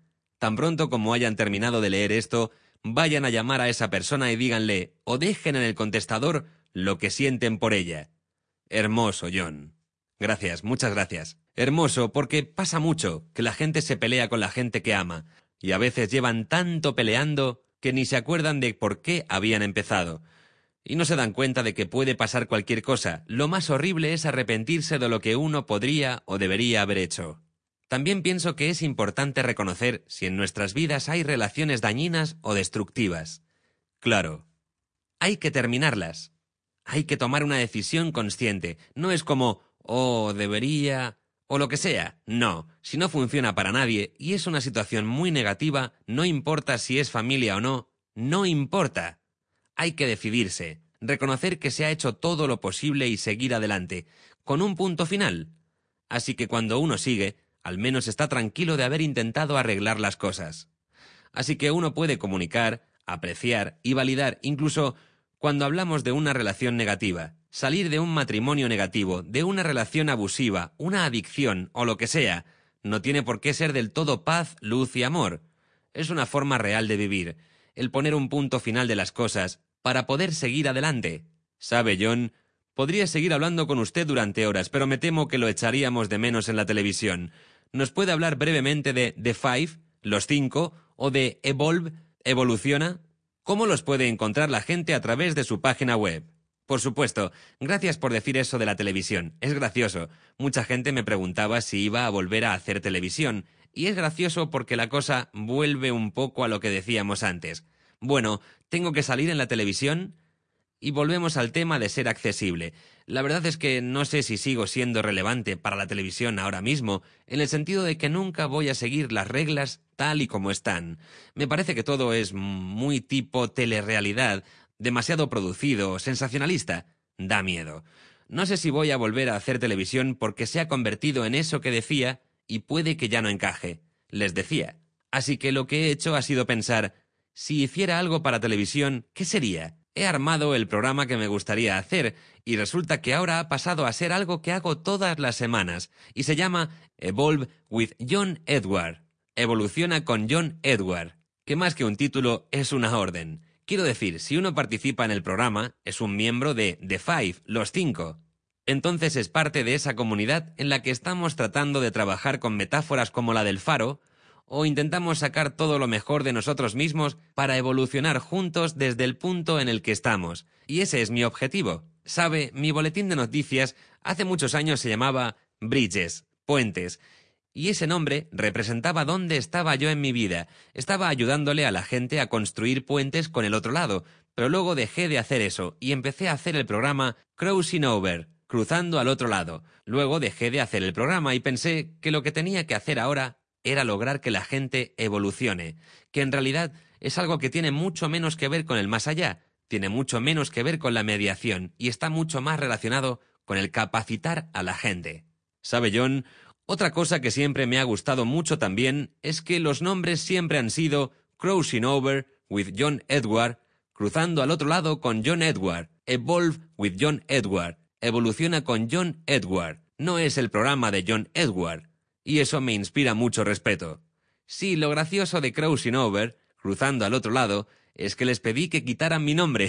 Tan pronto como hayan terminado de leer esto, vayan a llamar a esa persona y díganle, o dejen en el contestador lo que sienten por ella. Hermoso, John. Gracias, muchas gracias. Hermoso porque pasa mucho que la gente se pelea con la gente que ama, y a veces llevan tanto peleando que ni se acuerdan de por qué habían empezado. Y no se dan cuenta de que puede pasar cualquier cosa. Lo más horrible es arrepentirse de lo que uno podría o debería haber hecho. También pienso que es importante reconocer si en nuestras vidas hay relaciones dañinas o destructivas. Claro, hay que terminarlas. Hay que tomar una decisión consciente. No es como, oh, debería, o lo que sea. No, si no funciona para nadie y es una situación muy negativa, no importa si es familia o no, no importa. Hay que decidirse, reconocer que se ha hecho todo lo posible y seguir adelante, con un punto final. Así que cuando uno sigue, al menos está tranquilo de haber intentado arreglar las cosas. Así que uno puede comunicar, apreciar y validar incluso cuando hablamos de una relación negativa, salir de un matrimonio negativo, de una relación abusiva, una adicción o lo que sea, no tiene por qué ser del todo paz, luz y amor. Es una forma real de vivir, el poner un punto final de las cosas para poder seguir adelante. ¿Sabe, John? Podría seguir hablando con usted durante horas, pero me temo que lo echaríamos de menos en la televisión. ¿Nos puede hablar brevemente de The Five, los cinco, o de Evolve, Evoluciona? ¿Cómo los puede encontrar la gente a través de su página web? Por supuesto, gracias por decir eso de la televisión. Es gracioso. Mucha gente me preguntaba si iba a volver a hacer televisión, y es gracioso porque la cosa vuelve un poco a lo que decíamos antes. Bueno, ¿tengo que salir en la televisión? Y volvemos al tema de ser accesible. La verdad es que no sé si sigo siendo relevante para la televisión ahora mismo, en el sentido de que nunca voy a seguir las reglas tal y como están. Me parece que todo es muy tipo telerrealidad, demasiado producido, sensacionalista. Da miedo. No sé si voy a volver a hacer televisión porque se ha convertido en eso que decía y puede que ya no encaje. Les decía. Así que lo que he hecho ha sido pensar, si hiciera algo para televisión, ¿qué sería? He armado el programa que me gustaría hacer y resulta que ahora ha pasado a ser algo que hago todas las semanas y se llama Evolve with John Edward. Evoluciona con John Edward, que más que un título es una orden. Quiero decir, si uno participa en el programa, es un miembro de The Five, los cinco. Entonces es parte de esa comunidad en la que estamos tratando de trabajar con metáforas como la del faro, o intentamos sacar todo lo mejor de nosotros mismos para evolucionar juntos desde el punto en el que estamos. Y ese es mi objetivo. Sabe, mi boletín de noticias hace muchos años se llamaba Bridges, Puentes, y ese nombre representaba dónde estaba yo en mi vida. Estaba ayudándole a la gente a construir puentes con el otro lado, pero luego dejé de hacer eso y empecé a hacer el programa Crossing Over, cruzando al otro lado. Luego dejé de hacer el programa y pensé que lo que tenía que hacer ahora era lograr que la gente evolucione, que en realidad es algo que tiene mucho menos que ver con el más allá, tiene mucho menos que ver con la mediación y está mucho más relacionado con el capacitar a la gente. ¿Sabe, John? Otra cosa que siempre me ha gustado mucho también es que los nombres siempre han sido Crossing Over with John Edward, cruzando al otro lado con John Edward, Evolve with John Edward, Evoluciona con John Edward. No es el programa de John Edward. Y eso me inspira mucho respeto. Sí, lo gracioso de Crossing Over, cruzando al otro lado, es que les pedí que quitaran mi nombre.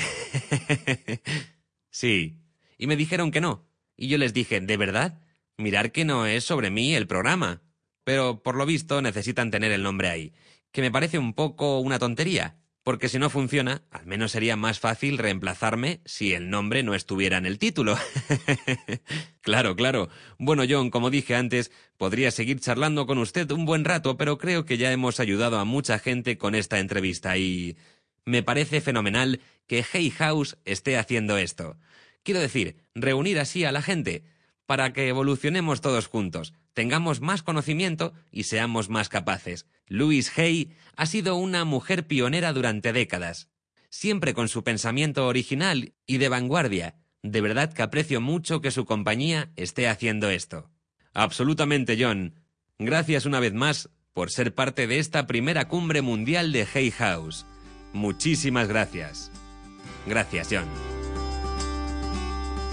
Sí, y me dijeron que no. Y yo les dije, ¿de verdad? Mirad que no es sobre mí el programa. Pero por lo visto necesitan tener el nombre ahí, que me parece un poco una tontería, porque si no funciona, al menos sería más fácil reemplazarme si el nombre no estuviera en el título. Claro, claro. Bueno, John, como dije antes, podría seguir charlando con usted un buen rato, pero creo que ya hemos ayudado a mucha gente con esta entrevista y me parece fenomenal que Hay House esté haciendo esto. Quiero decir, reunir así a la gente para que evolucionemos todos juntos, tengamos más conocimiento y seamos más capaces. Louise Hay ha sido una mujer pionera durante décadas, siempre con su pensamiento original y de vanguardia. De verdad que aprecio mucho que su compañía esté haciendo esto. Absolutamente, John. Gracias una vez más por ser parte de esta primera cumbre mundial de Hay House. Muchísimas gracias. Gracias, John.